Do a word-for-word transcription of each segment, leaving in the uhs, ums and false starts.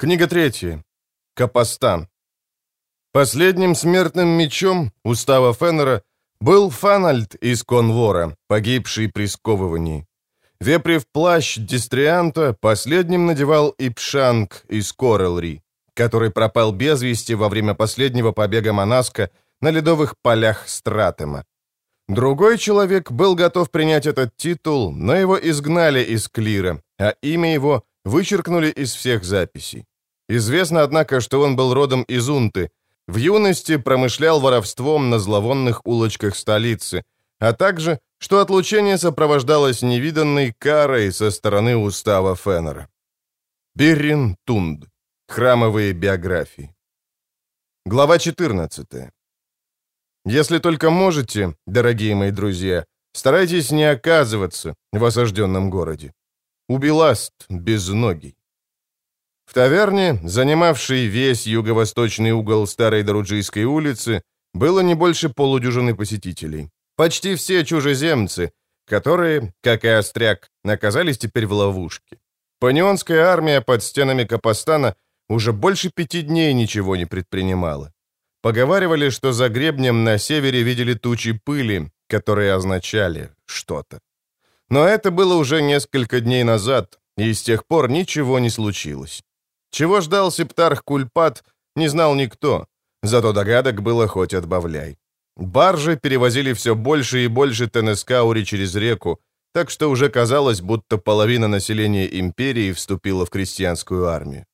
Книга третья. Капостан. Последним смертным мечом устава Феннера был Фанальд из Конвора, погибший при сковывании. Вепрев плащ Дистрианта последним надевал Ипшанг из Корелри, который пропал без вести во время последнего побега Манаска на ледовых полях Стратема. Другой человек был готов принять этот титул, но его изгнали из Клира, а имя его вычеркнули из всех записей. Известно, однако, что он был родом из Унты, в юности промышлял воровством на зловонных улочках столицы, а также, что отлучение сопровождалось невиданной карой со стороны устава Феннера. Биррин Тунд. Храмовые биографии. Глава четырнадцатая. Если только можете, дорогие мои друзья, старайтесь не оказываться в осажденном городе. Убиласт безногий. В таверне, занимавшей весь юго-восточный угол Старой Даруджийской улицы, было не больше полудюжины посетителей. Почти все чужеземцы, которые, как и Остряк, оказались теперь в ловушке. Панионская армия под стенами Капостана уже больше пяти дней ничего не предпринимала. Поговаривали, что за гребнем на севере видели тучи пыли, которые означали что-то. Но это было уже несколько дней назад, и с тех пор ничего не случилось. Чего ждал Септарх Кульпат, не знал никто, зато догадок было хоть отбавляй. Баржи перевозили все больше и больше Тенескаури через реку, так что уже казалось, будто половина населения империи вступила в крестьянскую армию.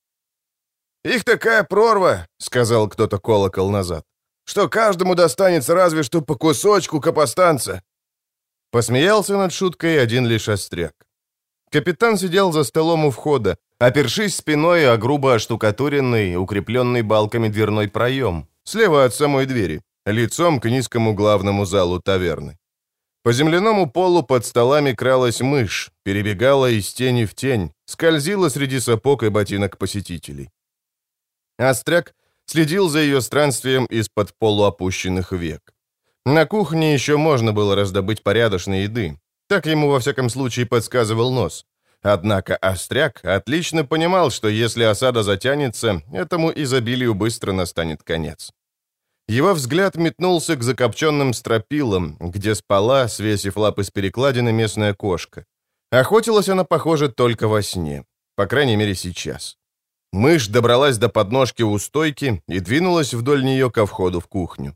«Их такая прорва», — сказал кто-то колокол назад, «что каждому достанется разве что по кусочку капостанца». Посмеялся над шуткой один лишь Остряк. Капитан сидел за столом у входа, опершись спиной о грубо оштукатуренный, укрепленный балками дверной проем, слева от самой двери, лицом к низкому главному залу таверны. По земляному полу под столами кралась мышь, перебегала из тени в тень, скользила среди сапог и ботинок посетителей. Остряк следил за ее странствием из-под полуопущенных век. На кухне еще можно было раздобыть порядочной еды. Так ему во всяком случае подсказывал нос. Однако Остряк отлично понимал, что если осада затянется, этому изобилию быстро настанет конец. Его взгляд метнулся к закопченным стропилам, где спала, свесив лапы с перекладины, местная кошка. Охотилась она, похоже, только во сне. По крайней мере, сейчас. Мышь добралась до подножки у стойки и двинулась вдоль нее ко входу в кухню.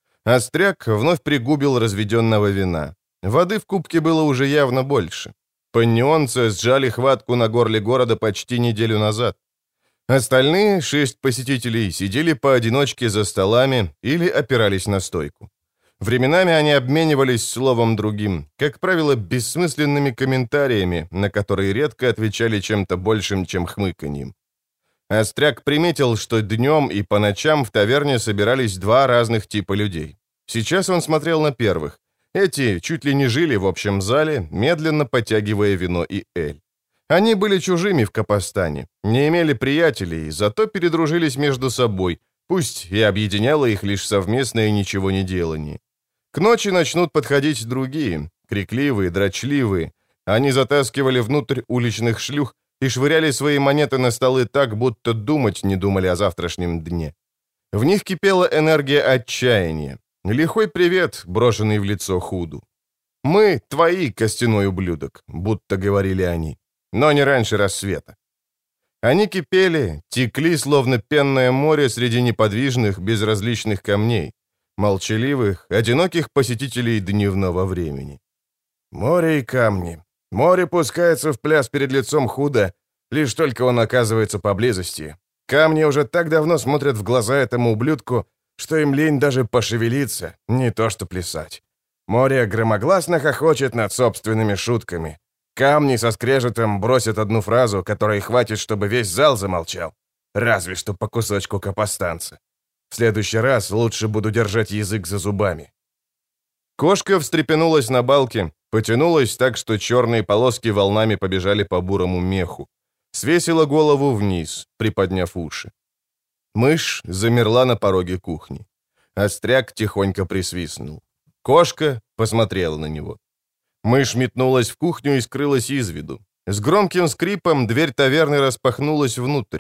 Остряк вновь пригубил разведенного вина. Воды в кубке было уже явно больше. Паннионцы сжали хватку на горле города почти неделю назад. Остальные шесть посетителей сидели поодиночке за столами или опирались на стойку. Временами они обменивались словом другим, как правило, бессмысленными комментариями, на которые редко отвечали чем-то большим, чем хмыканьем. Остряк приметил, что днем и по ночам в таверне собирались два разных типа людей. Сейчас он смотрел на первых. Эти чуть ли не жили в общем зале, медленно подтягивая вино и эль. Они были чужими в Капостане, не имели приятелей, зато передружились между собой, пусть и объединяло их лишь совместное ничего не делание. К ночи начнут подходить другие, крикливые, дрочливые. Они затаскивали внутрь уличных шлюх и швыряли свои монеты на столы так, будто думать не думали о завтрашнем дне. В них кипела энергия отчаяния. Лихой привет, брошенный в лицо Худу. «Мы твои, костяной ублюдок», будто говорили они, но не раньше рассвета. Они кипели, текли, словно пенное море среди неподвижных, безразличных камней, молчаливых, одиноких посетителей дневного времени. Море и камни. Море пускается в пляс перед лицом Худа, лишь только он оказывается поблизости. Камни уже так давно смотрят в глаза этому ублюдку, что им лень даже пошевелиться, не то что плясать. Море громогласно хохочет над собственными шутками. Камни со скрежетом бросят одну фразу, которой хватит, чтобы весь зал замолчал. Разве что по кусочку капостанца. В следующий раз лучше буду держать язык за зубами. Кошка встрепенулась на балке, потянулась так, что черные полоски волнами побежали по бурому меху. Свесила голову вниз, приподняв уши. Мышь замерла на пороге кухни. Остряк тихонько присвистнул. Кошка посмотрела на него. Мышь метнулась в кухню и скрылась из виду. С громким скрипом дверь таверны распахнулась внутрь.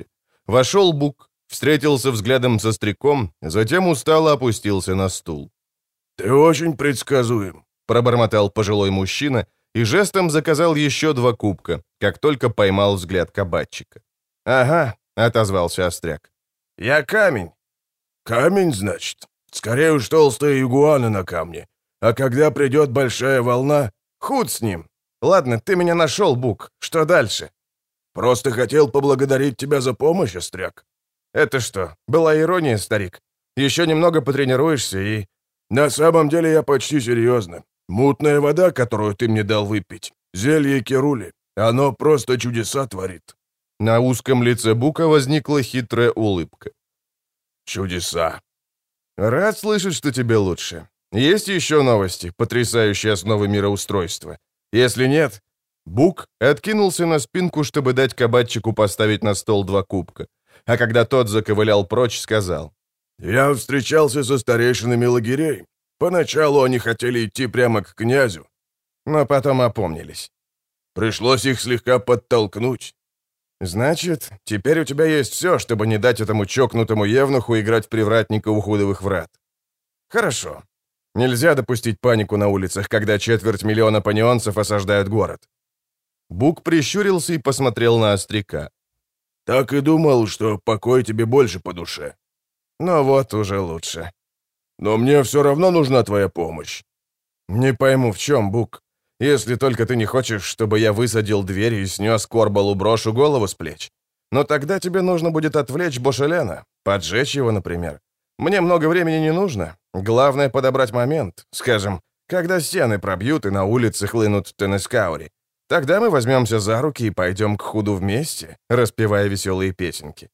Вошел Бук, встретился взглядом со Остряком, затем устало опустился на стул. «Ты очень предсказуем», — пробормотал пожилой мужчина и жестом заказал еще два кубка, как только поймал взгляд кабачика. «Ага», — отозвался Остряк. «Я камень». «Камень, значит? Скорее уж толстая игуана на камне. А когда придет большая волна...» «Худ с ним. Ладно, ты меня нашел, Бук. Что дальше?» «Просто хотел поблагодарить тебя за помощь, Остряк». «Это что, была ирония, старик? Еще немного потренируешься и...» «На самом деле я почти серьезно. Мутная вода, которую ты мне дал выпить, зелье Керули, оно просто чудеса творит». На узком лице Бука возникла хитрая улыбка. «Чудеса». «Рад слышать, что тебе лучше. Есть еще новости, потрясающие основы мироустройства? Если нет...» Бук откинулся на спинку, чтобы дать кабачику поставить на стол два кубка. А когда тот заковылял прочь, сказал: «Я встречался со старейшинами лагерей. Поначалу они хотели идти прямо к князю, но потом опомнились. Пришлось их слегка подтолкнуть». «Значит, теперь у тебя есть все, чтобы не дать этому чокнутому евнуху играть в привратника у худовых врат». «Хорошо. Нельзя допустить панику на улицах, когда четверть миллиона панионцев осаждают город». Бук прищурился и посмотрел на Остряка. «Так и думал, что покой тебе больше по душе». «Ну вот, уже лучше». «Но мне все равно нужна твоя помощь». «Не пойму, в чем, Бук? Если только ты не хочешь, чтобы я высадил дверь и снес Корбалу брошу голову с плеч. Но тогда тебе нужно будет отвлечь Бошелена, поджечь его, например. Мне много времени не нужно. Главное — подобрать момент, скажем, когда стены пробьют и на улице хлынут Тенескаури. Тогда мы возьмемся за руки и пойдем к Худу вместе, распевая веселые песенки».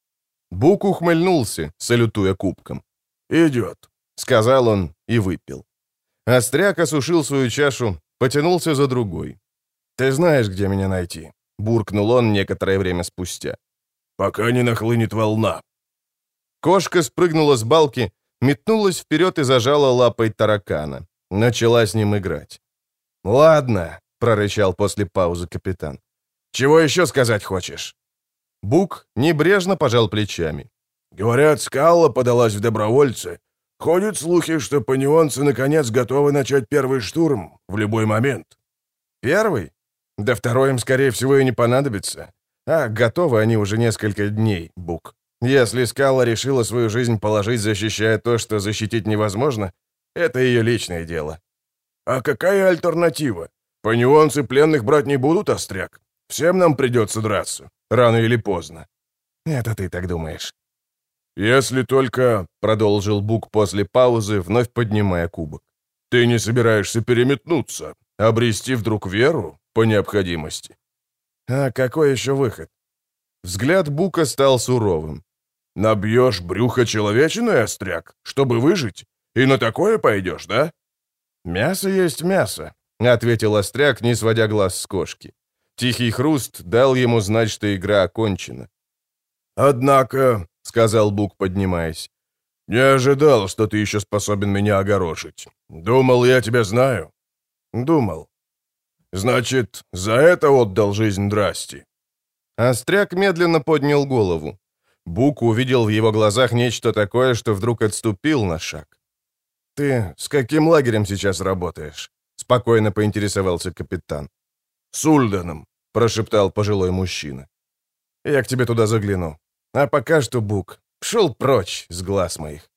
Бук ухмыльнулся, салютуя кубком. «Идет», — сказал он и выпил. Остряк осушил свою чашу, потянулся за другой. «Ты знаешь, где меня найти», — буркнул он некоторое время спустя. «Пока не нахлынет волна». Кошка спрыгнула с балки, метнулась вперед и зажала лапой таракана. Начала с ним играть. «Ладно», — прорычал после паузы капитан. «Чего еще сказать хочешь?» Бук небрежно пожал плечами. «Говорят, Скалла подалась в добровольцы. Ходят слухи, что панионцы наконец готовы начать первый штурм в любой момент». «Первый? Да второй им, скорее всего, и не понадобится. А готовы они уже несколько дней, Бук. Если Скалла решила свою жизнь положить, защищая то, что защитить невозможно, это ее личное дело». «А какая альтернатива? Панионцы пленных брать не будут, Остряк? Всем нам придется драться, рано или поздно». «Это ты так думаешь». «Если только...» — продолжил Бук после паузы, вновь поднимая кубок. «Ты не собираешься переметнуться, обрести вдруг веру по необходимости?» «А какой еще выход?» Взгляд Бука стал суровым. «Набьешь брюхо человечиной, Остряк, чтобы выжить? И на такое пойдешь, да?» «Мясо есть мясо», — ответил Остряк, не сводя глаз с кошки. Тихий хруст дал ему знать, что игра окончена. «Однако», — сказал Бук, поднимаясь, — «не ожидал, что ты еще способен меня огорошить. Думал, я тебя знаю». «Думал». «Значит, за это отдал жизнь Драсти?» Остряк медленно поднял голову. Бук увидел в его глазах нечто такое, что вдруг отступил на шаг. «Ты с каким лагерем сейчас работаешь?» — спокойно поинтересовался капитан. «С Ульданом», — прошептал пожилой мужчина. «Я к тебе туда загляну. А пока что, Бук, шел прочь с глаз моих».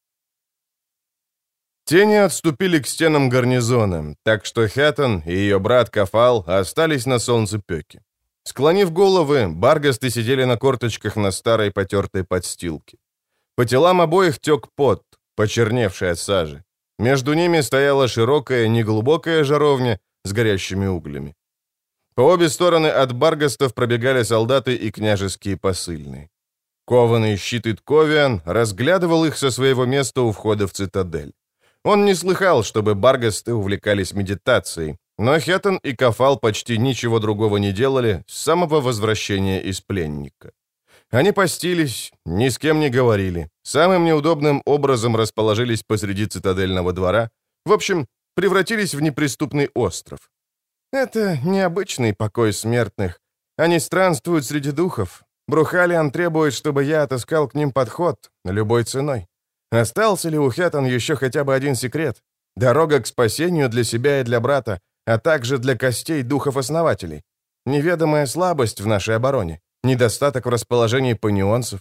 Тени отступили к стенам гарнизона, так что Хэтон и ее брат Кафал остались на солнцепеке. Склонив головы, баргасты сидели на корточках на старой потертой подстилке. По телам обоих тек пот, почерневший от сажи. Между ними стояла широкая, неглубокая жаровня с горящими углями. По обе стороны от баргастов пробегали солдаты и княжеские посыльные. Кованый щит Итковиан разглядывал их со своего места у входа в цитадель. Он не слыхал, чтобы баргасты увлекались медитацией, но Хеттон и Кафал почти ничего другого не делали с самого возвращения из пленника. Они постились, ни с кем не говорили, самым неудобным образом расположились посреди цитадельного двора, в общем, превратились в неприступный остров. Это необычный покой смертных. Они странствуют среди духов. Брухалиан требует, чтобы я отыскал к ним подход, любой ценой. Остался ли у Хеттон еще хотя бы один секрет? Дорога к спасению для себя и для брата, а также для костей духов-основателей. Неведомая слабость в нашей обороне, недостаток в расположении панионцев.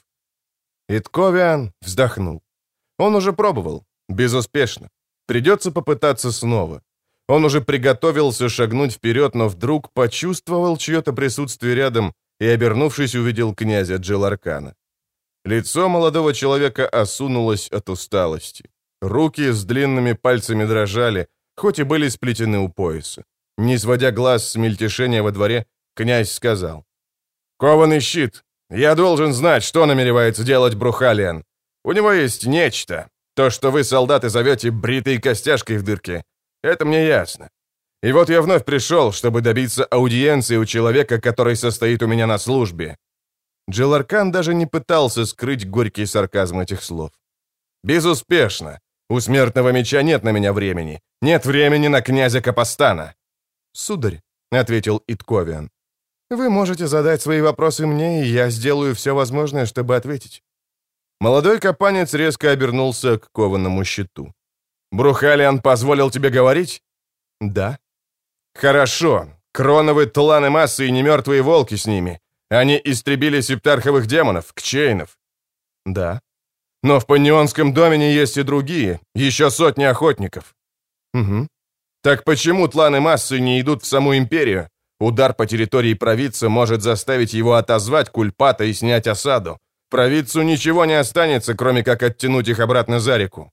Итковиан вздохнул. Он уже пробовал. Безуспешно. Придется попытаться снова. Он уже приготовился шагнуть вперед, но вдруг почувствовал чье-то присутствие рядом и, обернувшись, увидел князя Джеларкана. Лицо молодого человека осунулось от усталости. Руки с длинными пальцами дрожали, хоть и были сплетены у пояса. Не сводя глаз с мельтешения во дворе, князь сказал: «Кованый щит, я должен знать, что намеревается делать Брухалиан. У него есть нечто, то, что вы, солдаты, зовете бритой костяшкой в дырке. Это мне ясно. И вот я вновь пришел, чтобы добиться аудиенции у человека, который состоит у меня на службе». Джеларкан даже не пытался скрыть горький сарказм этих слов. «Безуспешно. У смертного меча нет на меня времени. Нет времени на князя Капостана». «Сударь», — ответил Итковиан, — «вы можете задать свои вопросы мне, и я сделаю все возможное, чтобы ответить». Молодой капанец резко обернулся к кованому щиту. «Брухалиан позволил тебе говорить?» «Да». «Хорошо. Кроновы тланы массы и немертвые волки с ними. Они истребили септарховых демонов, кчейнов». «Да». «Но в панионском домене есть и другие, еще сотни охотников». «Угу». «Так почему тланы массы не идут в саму империю? Удар по территории провидца может заставить его отозвать Кульпата и снять осаду. Провидцу ничего не останется, кроме как оттянуть их обратно за реку».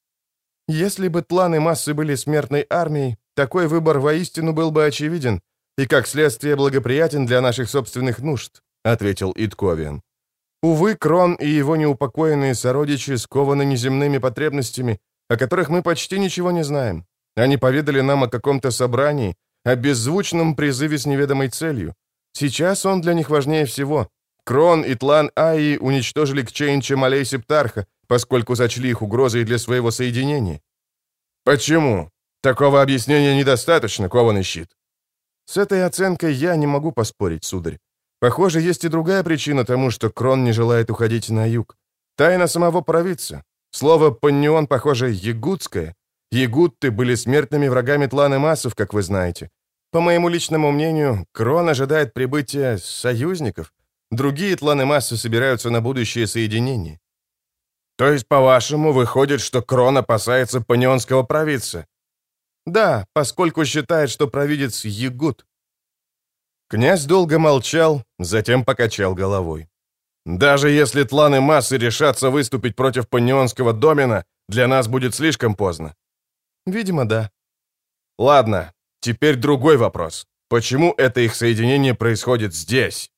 «Если бы тланы массы были смертной армией, такой выбор воистину был бы очевиден и, как следствие, благоприятен для наших собственных нужд», — ответил Итковиан. «Увы, Крон и его неупокоенные сородичи скованы неземными потребностями, о которых мы почти ничего не знаем. Они поведали нам о каком-то собрании, о беззвучном призыве с неведомой целью. Сейчас он для них важнее всего. Крон и Тлан Аи уничтожили Кчейнча Малей Септарха, поскольку сочли их угрозой для своего соединения». «Почему? Такого объяснения недостаточно, кованый щит». «С этой оценкой я не могу поспорить, сударь. Похоже, есть и другая причина тому, что Крон не желает уходить на юг. Тайна самого провидца. Слово «паннион», похоже, ягудское. Ягудты были смертными врагами тланы массов, как вы знаете. По моему личному мнению, Крон ожидает прибытия союзников. Другие тланы массы собираются на будущее соединение». «То есть, по-вашему, выходит, что Крон опасается панионского провидца?» «Да, поскольку считает, что провидец ягуд». Князь долго молчал, затем покачал головой. «Даже если тланы массы решатся выступить против панионского домена, для нас будет слишком поздно». «Видимо, да». «Ладно, теперь другой вопрос. Почему это их соединение происходит здесь?»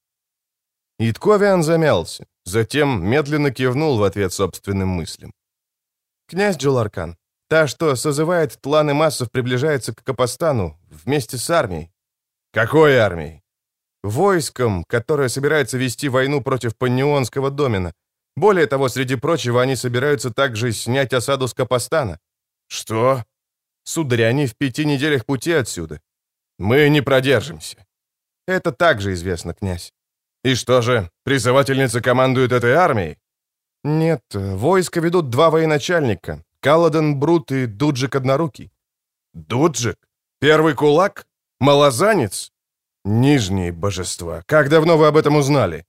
Итковиан замялся, затем медленно кивнул в ответ собственным мыслям. «Князь Джеларкан, та, что созывает тланы массов, приближается к Капостану вместе с армией». «Какой армией?» «Войском, которое собирается вести войну против паннионского домена. Более того, среди прочего, они собираются также снять осаду с Капостана». «Что?» «Сударь, они в пяти неделях пути отсюда». «Мы не продержимся». «Это также известно, князь». «И что же, призывательница командует этой армией?» «Нет, войско ведут два военачальника, Каладен Брут и Дуджик Однорукий». «Дуджик? Первый кулак? Малозанец? Нижние божества. Как давно вы об этом узнали?»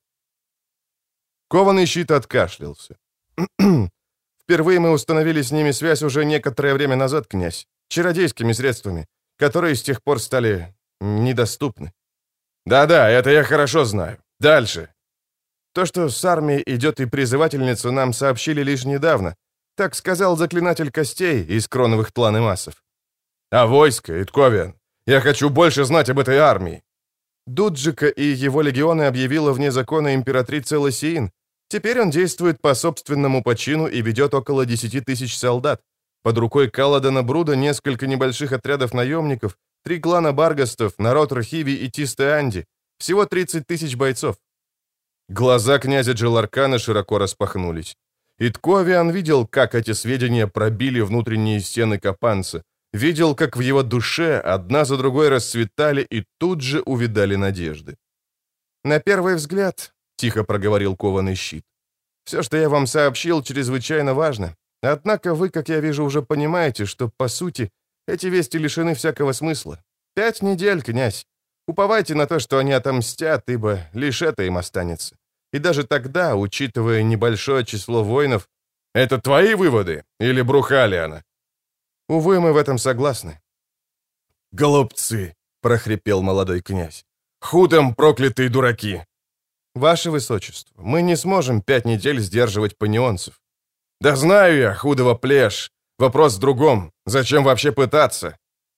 Кованый щит откашлялся. «Впервые мы установили с ними связь уже некоторое время назад, князь, чародейскими средствами, которые с тех пор стали недоступны». «Да-да, это я хорошо знаю. Дальше». «То, что с армией идет и призывательница, нам сообщили лишь недавно. Так сказал заклинатель костей из кроновых тлан и массов». «А войско, Итковиан? Я хочу больше знать об этой армии». Дуджика и его легионы объявила вне закона императрица Лосиин. Теперь он действует по собственному почину и ведет около десяти тысяч солдат. Под рукой Каладена Бруда несколько небольших отрядов наемников, три клана Баргастов, народ Рхиви и Тистеанди. Всего тридцать тысяч бойцов». Глаза князя Джеларкана широко распахнулись. Итковиан видел, как эти сведения пробили внутренние стены Капанца, видел, как в его душе одна за другой расцветали и тут же увидали надежды. «На первый взгляд, тихо проговорил кованый щит. «Все, что я вам сообщил, чрезвычайно важно. Однако вы, как я вижу, уже понимаете, что, по сути, эти вести лишены всякого смысла. Пять недель, князь. Уповайте на то, что они отомстят, ибо лишь это им останется. И даже тогда, учитывая небольшое число воинов...» «Это твои выводы? Или Брухалиана?» «Увы, мы в этом согласны». «Голубцы!» — прохрипел молодой князь. «Худом проклятые дураки!» «Ваше высочество, мы не сможем пять недель сдерживать панионцев». «Да знаю я, худого плешь. Вопрос в другом. Зачем вообще пытаться?»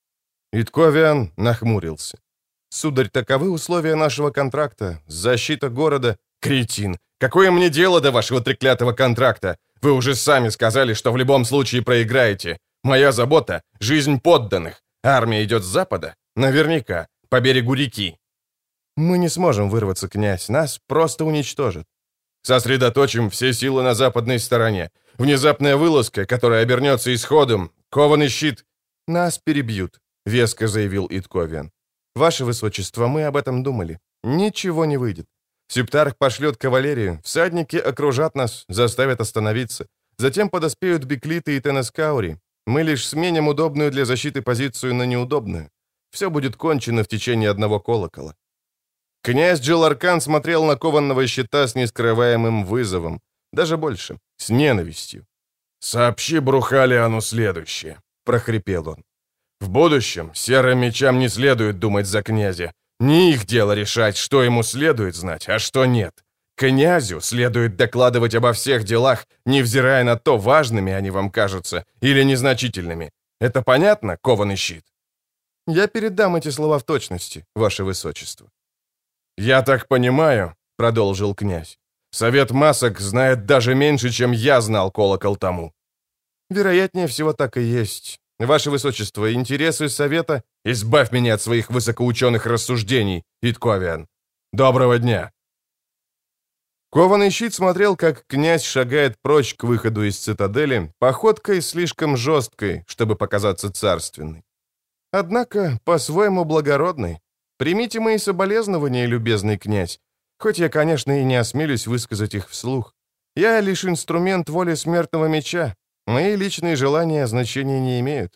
Итковиан нахмурился. «Сударь, таковы условия нашего контракта. Защита города...» «Кретин! Какое мне дело до вашего треклятого контракта? Вы уже сами сказали, что в любом случае проиграете. Моя забота — жизнь подданных. Армия идет с запада? Наверняка. По берегу реки». «Мы не сможем вырваться, князь. Нас просто уничтожат». «Сосредоточим все силы на западной стороне. Внезапная вылазка, которая обернется исходом. Кованый щит...» «Нас перебьют», — веско заявил Итковиан. «Ваше высочество, мы об этом думали. Ничего не выйдет. Септарх пошлет кавалерию, всадники окружат нас, заставят остановиться. Затем подоспеют Беклиты и Тенескаури. Мы лишь сменим удобную для защиты позицию на неудобную. Все будет кончено в течение одного колокола». Князь Джиларкан смотрел на кованного щита с нескрываемым вызовом. Даже больше, с ненавистью. «Сообщи Брухалиану следующее», — прохрипел он. «В будущем серым мечам не следует думать за князя. Не их дело решать, что ему следует знать, а что нет. Князю следует докладывать обо всех делах, невзирая на то, важными они вам кажутся или незначительными. Это понятно, кованый щит?» «Я передам эти слова в точности, ваше высочество». «Я так понимаю», — продолжил князь, «совет масок знает даже меньше, чем я знал колокол тому». «Вероятнее всего так и есть. Ваше высочество, интересы совета...» «Избавь меня от своих высокоученых рассуждений, Итковиан. Доброго дня!» Кованый щит смотрел, как князь шагает прочь к выходу из цитадели, походкой слишком жесткой, чтобы показаться царственной. Однако, по-своему благородной. Примите мои соболезнования, любезный князь, хоть я, конечно, и не осмелюсь высказать их вслух. Я лишь инструмент воли смертного меча. Мои личные желания значения не имеют.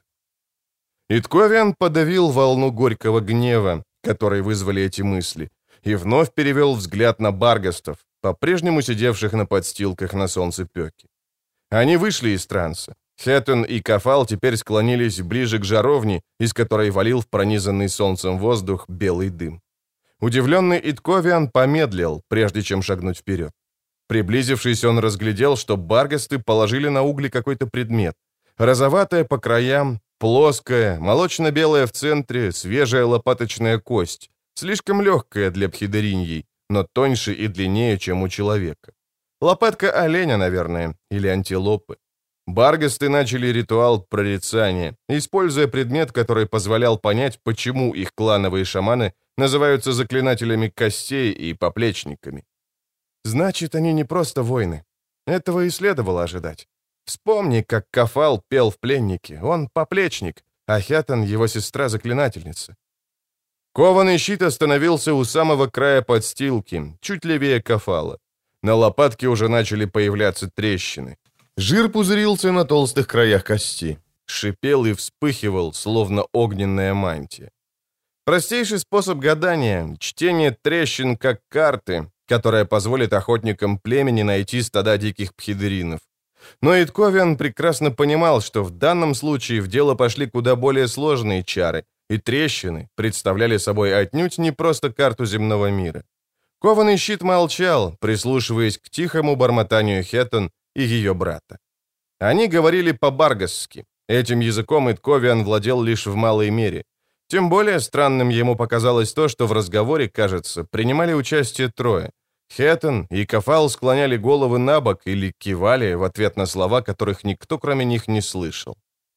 Итковиан подавил волну горького гнева, который вызвали эти мысли, и вновь перевел взгляд на баргастов, по-прежнему сидевших на подстилках на солнцепёке. Они вышли из транса. Хеттон и Кафал теперь склонились ближе к жаровне, из которой валил в пронизанный солнцем воздух белый дым. Удивленный Итковиан помедлил, прежде чем шагнуть вперед. Приблизившись, он разглядел, что баргасты положили на угли какой-то предмет. Розоватая по краям, плоская, молочно-белая в центре, свежая лопаточная кость, слишком легкая для пхидериньей, но тоньше и длиннее, чем у человека. Лопатка оленя, наверное, или антилопы. Баргасты начали ритуал прорицания, используя предмет, который позволял понять, почему их клановые шаманы называются заклинателями костей и поплечниками. Значит, они не просто воины. Этого и следовало ожидать. Вспомни, как Кафал пел в пленнике. Он поплечник, а Хеттон — его сестра-заклинательница. Кованый щит остановился у самого края подстилки, чуть левее Кафала. На лопатке уже начали появляться трещины. Жир пузырился на толстых краях кости. Шипел и вспыхивал, словно огненная мантия. Простейший способ гадания — чтение трещин как карты, которая позволит охотникам племени найти стада диких пхидеринов. Но Итковиан прекрасно понимал, что в данном случае в дело пошли куда более сложные чары, и трещины представляли собой отнюдь не просто карту земного мира. Кованый щит молчал, прислушиваясь к тихому бормотанию Хеттон и ее брата. Они говорили по-баргасски. Этим языком Итковиан владел лишь в малой мере. Тем более странным ему показалось то, что в разговоре, кажется, принимали участие трое. Хеттон и Кафал склоняли головы на бок или кивали в ответ на слова, которых никто, кроме них, не слышал.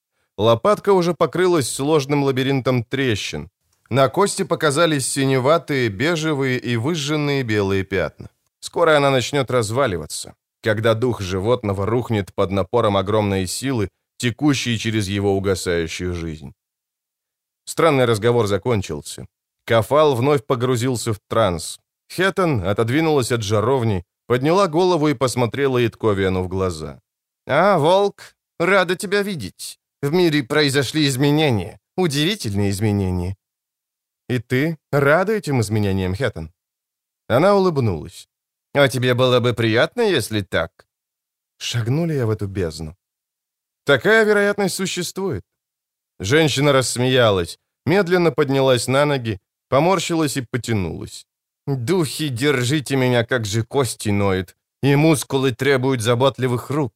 Лопатка уже покрылась сложным лабиринтом трещин. На кости показались синеватые, бежевые и выжженные белые пятна. Скоро она начнет разваливаться, когда дух животного рухнет под напором огромной силы, текущей через его угасающую жизнь. Странный разговор закончился. Кафал вновь погрузился в транс. Хеттон отодвинулась от жаровни, подняла голову и посмотрела Итковиану в глаза. «А, волк, рада тебя видеть. В мире произошли изменения, удивительные изменения». «И ты рада этим изменениям, Хеттон?» Она улыбнулась. «А тебе было бы приятно, если так?» Шагну ли я в эту бездну? Такая вероятность существует. Женщина рассмеялась, медленно поднялась на ноги, поморщилась и потянулась. «Духи, держите меня, как же кости ноют, и мускулы требуют заботливых рук.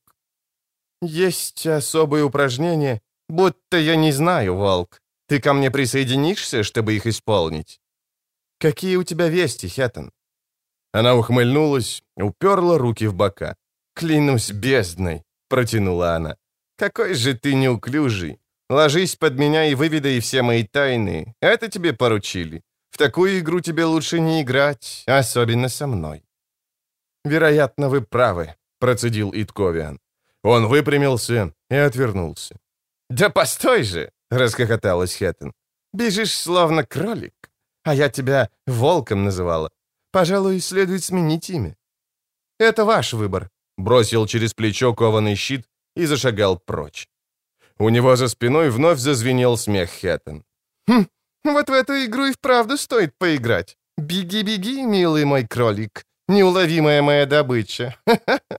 Есть особые упражнения, будто я не знаю, волк. Ты ко мне присоединишься, чтобы их исполнить? Какие у тебя вести, Хеттон?» Она ухмыльнулась, уперла руки в бока. «Клянусь бездной», — протянула она. «Какой же ты неуклюжий. Ложись под меня и выведай все мои тайны. Это тебе поручили. В такую игру тебе лучше не играть, особенно со мной». «Вероятно, вы правы», — процедил Итковиан. Он выпрямился и отвернулся. «Да постой же!» — расхохоталась Хеттон. «Бежишь, словно кролик. А я тебя волком называла. Пожалуй, следует сменить имя». «Это ваш выбор», — бросил через плечо кованый щит и зашагал прочь. У него за спиной вновь зазвенел смех Хеттон. «Хм, вот в эту игру и вправду стоит поиграть. Беги-беги, милый мой кролик, неуловимая моя добыча. Ха-ха-ха».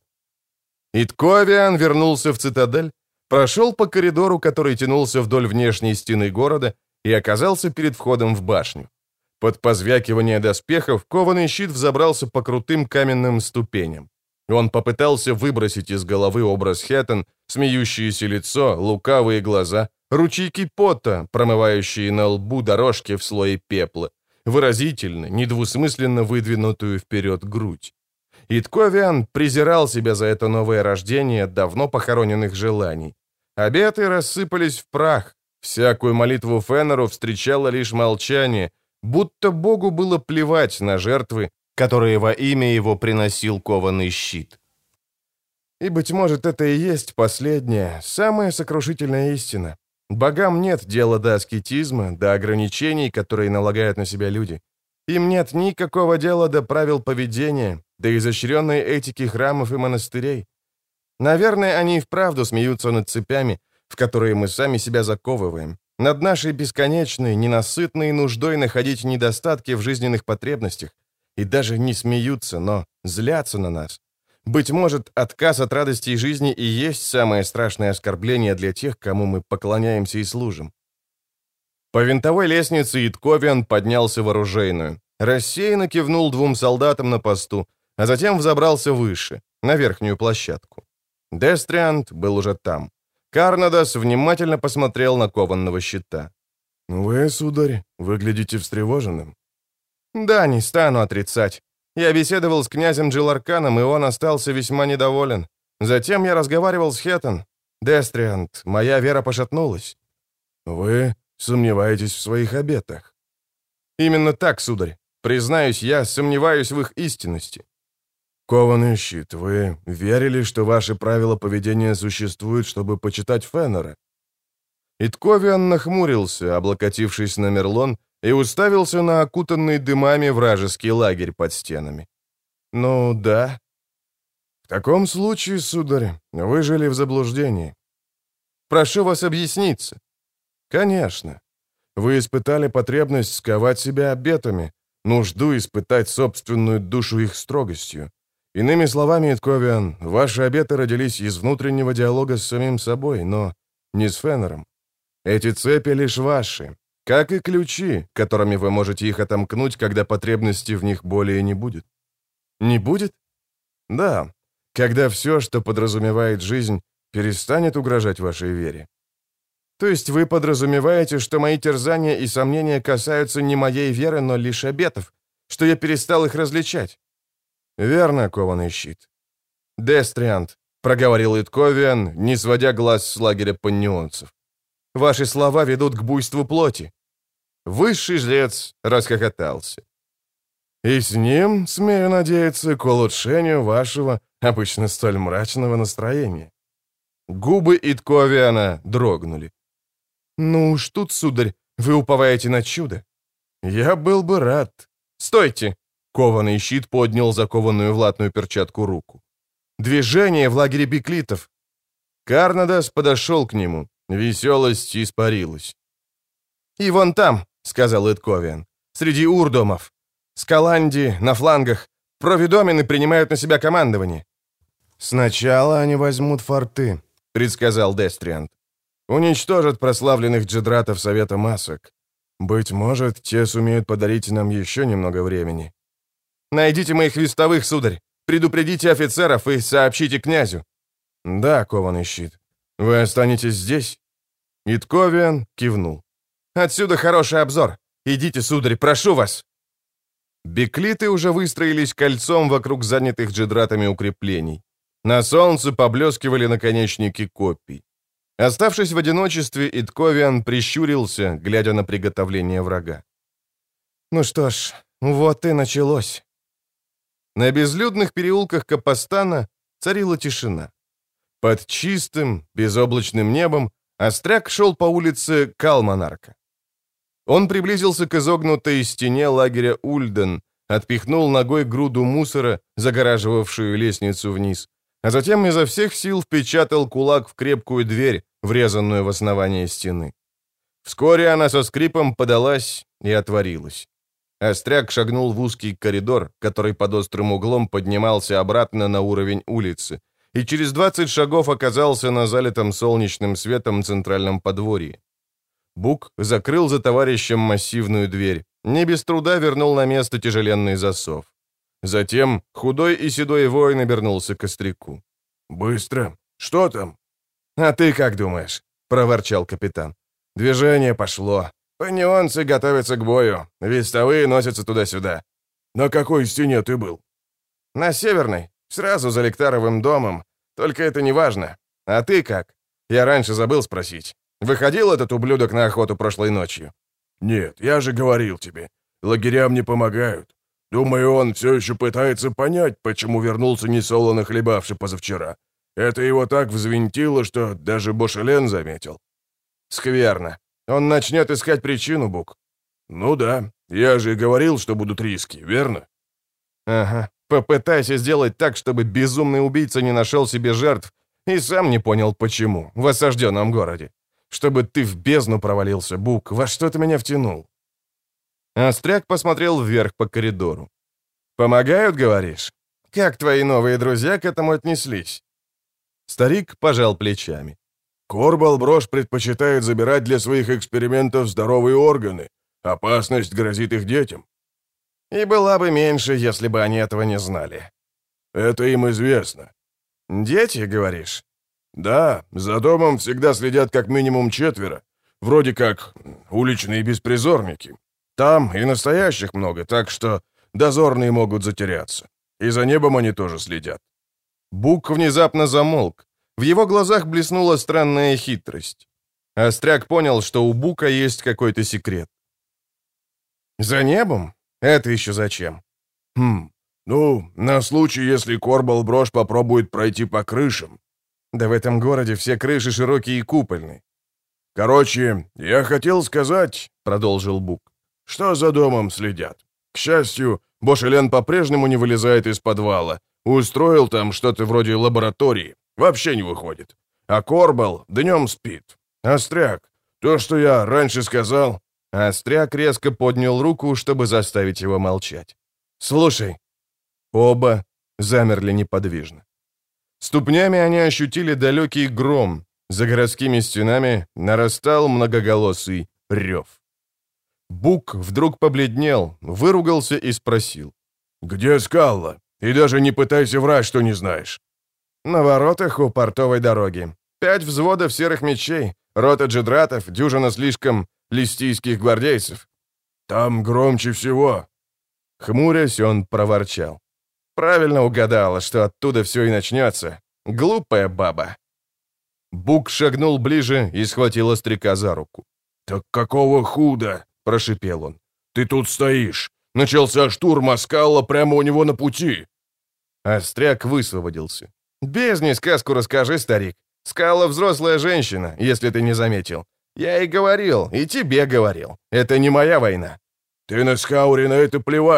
Итковиан вернулся в цитадель, прошел по коридору, который тянулся вдоль внешней стены города, и оказался перед входом в башню. Под позвякивание доспехов кованый щит взобрался по крутым каменным ступеням. Он попытался выбросить из головы образ Хеттон, смеющееся лицо, лукавые глаза, ручейки пота, промывающие на лбу дорожки в слое пепла, выразительно, недвусмысленно выдвинутую вперед грудь. Итковиан презирал себя за это новое рождение давно похороненных желаний. Обеты рассыпались в прах, всякую молитву Феннеру встречало лишь молчание, будто Богу было плевать на жертвы, которые во имя его приносил кованый щит. И, быть может, это и есть последняя, самая сокрушительная истина. Богам нет дела до аскетизма, до ограничений, которые налагают на себя люди. Им нет никакого дела до правил поведения, до изощренной этики храмов и монастырей. Наверное, они и вправду смеются над цепями, в которые мы сами себя заковываем, над нашей бесконечной, ненасытной нуждой находить недостатки в жизненных потребностях, и даже не смеются, но злятся на нас. Быть может, отказ от радостей жизни и есть самое страшное оскорбление для тех, кому мы поклоняемся и служим. По винтовой лестнице Итковиан поднялся в оружейную, рассеянно кивнул двум солдатам на посту, а затем взобрался выше, на верхнюю площадку. Дестриант был уже там. Карнадос внимательно посмотрел на кованного щита. «Вы, сударь, выглядите встревоженным». «Да, не стану отрицать. Я беседовал с князем Джиларканом, и он остался весьма недоволен. Затем я разговаривал с Хеттон. Дестриант, моя вера пошатнулась». «Вы сомневаетесь в своих обетах?» «Именно так, сударь. Признаюсь, я сомневаюсь в их истинности». «Кованый щит, вы верили, что ваши правила поведения существуют, чтобы почитать Феннера?» Итковиан нахмурился, облокотившись на мерлон, и уставился на окутанный дымами вражеский лагерь под стенами. «Ну, да». «В таком случае, сударь, вы жили в заблуждении». «Прошу вас объясниться». «Конечно. Вы испытали потребность сковать себя обетами, нужду испытать собственную душу их строгостью. Иными словами, Итковиан, ваши обеты родились из внутреннего диалога с самим собой, но не с Феннером. Эти цепи лишь ваши, как и ключи, которыми вы можете их отомкнуть, когда потребности в них более не будет». «Не будет?» «Да, когда все, что подразумевает жизнь, перестанет угрожать вашей вере». «То есть вы подразумеваете, что мои терзания и сомнения касаются не моей веры, но лишь обетов, что я перестал их различать?» «Верно, кованый щит». «Дестриант», — проговорил Итковиан, не сводя глаз с лагеря паннионцев. «Ваши слова ведут к буйству плоти». Высший жрец расхохотался. «И с ним, смею надеяться, к улучшению вашего, обычно столь мрачного настроения». Губы Итковиана дрогнули. «Ну уж тут, сударь, вы уповаете на чудо». «Я был бы рад». «Стойте!» Кованый щит поднял закованную в латную перчатку руку. «Движение в лагере биклитов!» Карнадас подошел к нему. Веселость испарилась. «И вон там», — сказал Итковиан, — «среди урдомов. Скаланди на флангах. Провидомены принимают на себя командование». «Сначала они возьмут форты», — предсказал Дестриант. «Уничтожат прославленных джедратов Совета Масок. Быть может, те сумеют подарить нам еще немного времени». «Найдите моих вестовых, сударь. Предупредите офицеров и сообщите князю». «Да, кованый щит. Вы останетесь здесь?» Итковиан кивнул. «Отсюда хороший обзор. Идите, сударь, прошу вас». Беклиты уже выстроились кольцом вокруг занятых джедратами укреплений. На солнце поблескивали наконечники копий. Оставшись в одиночестве, Итковиан прищурился, глядя на приготовление врага. «Ну что ж, вот и началось». На безлюдных переулках Капостана царила тишина. Под чистым, безоблачным небом Остряк шел по улице Калманарка. Он приблизился к изогнутой стене лагеря Ульден, отпихнул ногой груду мусора, загораживавшую лестницу вниз, а затем изо всех сил впечатал кулак в крепкую дверь, врезанную в основание стены. Вскоре она со скрипом подалась и отворилась. Остряк шагнул в узкий коридор, который под острым углом поднимался обратно на уровень улицы, и через двадцать шагов оказался на залитом солнечным светом центральном подворье. Бук закрыл за товарищем массивную дверь, не без труда вернул на место тяжеленный засов. Затем худой и седой воин обернулся к Остряку. «Быстро? Что там?» «А ты как думаешь?» — проворчал капитан. «Движение пошло. Панионцы готовятся к бою. Вестовые носятся туда-сюда». «На какой стене ты был?» «На северной. Сразу за Лектаровым домом. Только это не важно. А ты как? Я раньше забыл спросить. Выходил этот ублюдок на охоту прошлой ночью?» «Нет, я же говорил тебе. Лагерям не помогают. Думаю, он все еще пытается понять, почему вернулся несолоно хлебавший позавчера. Это его так взвинтило, что даже Бошелен заметил». «Скверно. Он начнет искать причину, Бук». «Ну да. Я же и говорил, что будут риски, верно?» «Ага. Попытайся сделать так, чтобы безумный убийца не нашел себе жертв и сам не понял, почему, в осажденном городе. Чтобы ты в бездну провалился, Бук. Во что ты меня втянул?» Остряк посмотрел вверх по коридору. «Помогают, говоришь? Как твои новые друзья к этому отнеслись?» Старик пожал плечами. «Корбал Брош предпочитает забирать для своих экспериментов здоровые органы. Опасность грозит их детям». «И была бы меньше, если бы они этого не знали». «Это им известно». «Дети, говоришь?» «Да, за домом всегда следят как минимум четверо. Вроде как уличные беспризорники. Там и настоящих много, так что дозорные могут затеряться. И за небом они тоже следят». Бук внезапно замолк. В его глазах блеснула странная хитрость. Остряк понял, что у Бука есть какой-то секрет. «За небом? Это еще зачем?» «Хм, ну, на случай, если Корбал Брош попробует пройти по крышам». «Да в этом городе все крыши широкие и купольные». «Короче, я хотел сказать», — продолжил Бук, — «что за домом следят. К счастью, Бошелен по-прежнему не вылезает из подвала. Устроил там что-то вроде лаборатории. Вообще не выходит. А Корбал днем спит. Остряк, то, что я раньше сказал...» Остряк резко поднял руку, чтобы заставить его молчать. «Слушай». Оба замерли неподвижно. Ступнями они ощутили далекий гром. За городскими стенами нарастал многоголосый рев. Бук вдруг побледнел, выругался и спросил. «Где Скалла? И даже не пытайся врать, что не знаешь». «На воротах у портовой дороги. Пять взводов серых мечей, рота джедратов, дюжина слишком листийских гвардейцев». «Там громче всего». Хмурясь, он проворчал. «Правильно угадала, что оттуда все и начнется. Глупая баба». Бук шагнул ближе и схватил Остряка за руку. «Так какого худа?» – прошипел он. «Ты тут стоишь. Начался штурм, а Скалла прямо у него на пути». Остряк высвободился. «Бездне сказку расскажи, старик. Скалла взрослая женщина, если ты не заметил. Я и говорил, и тебе говорил. Это не моя война». «Ты на Скауре на это плевать.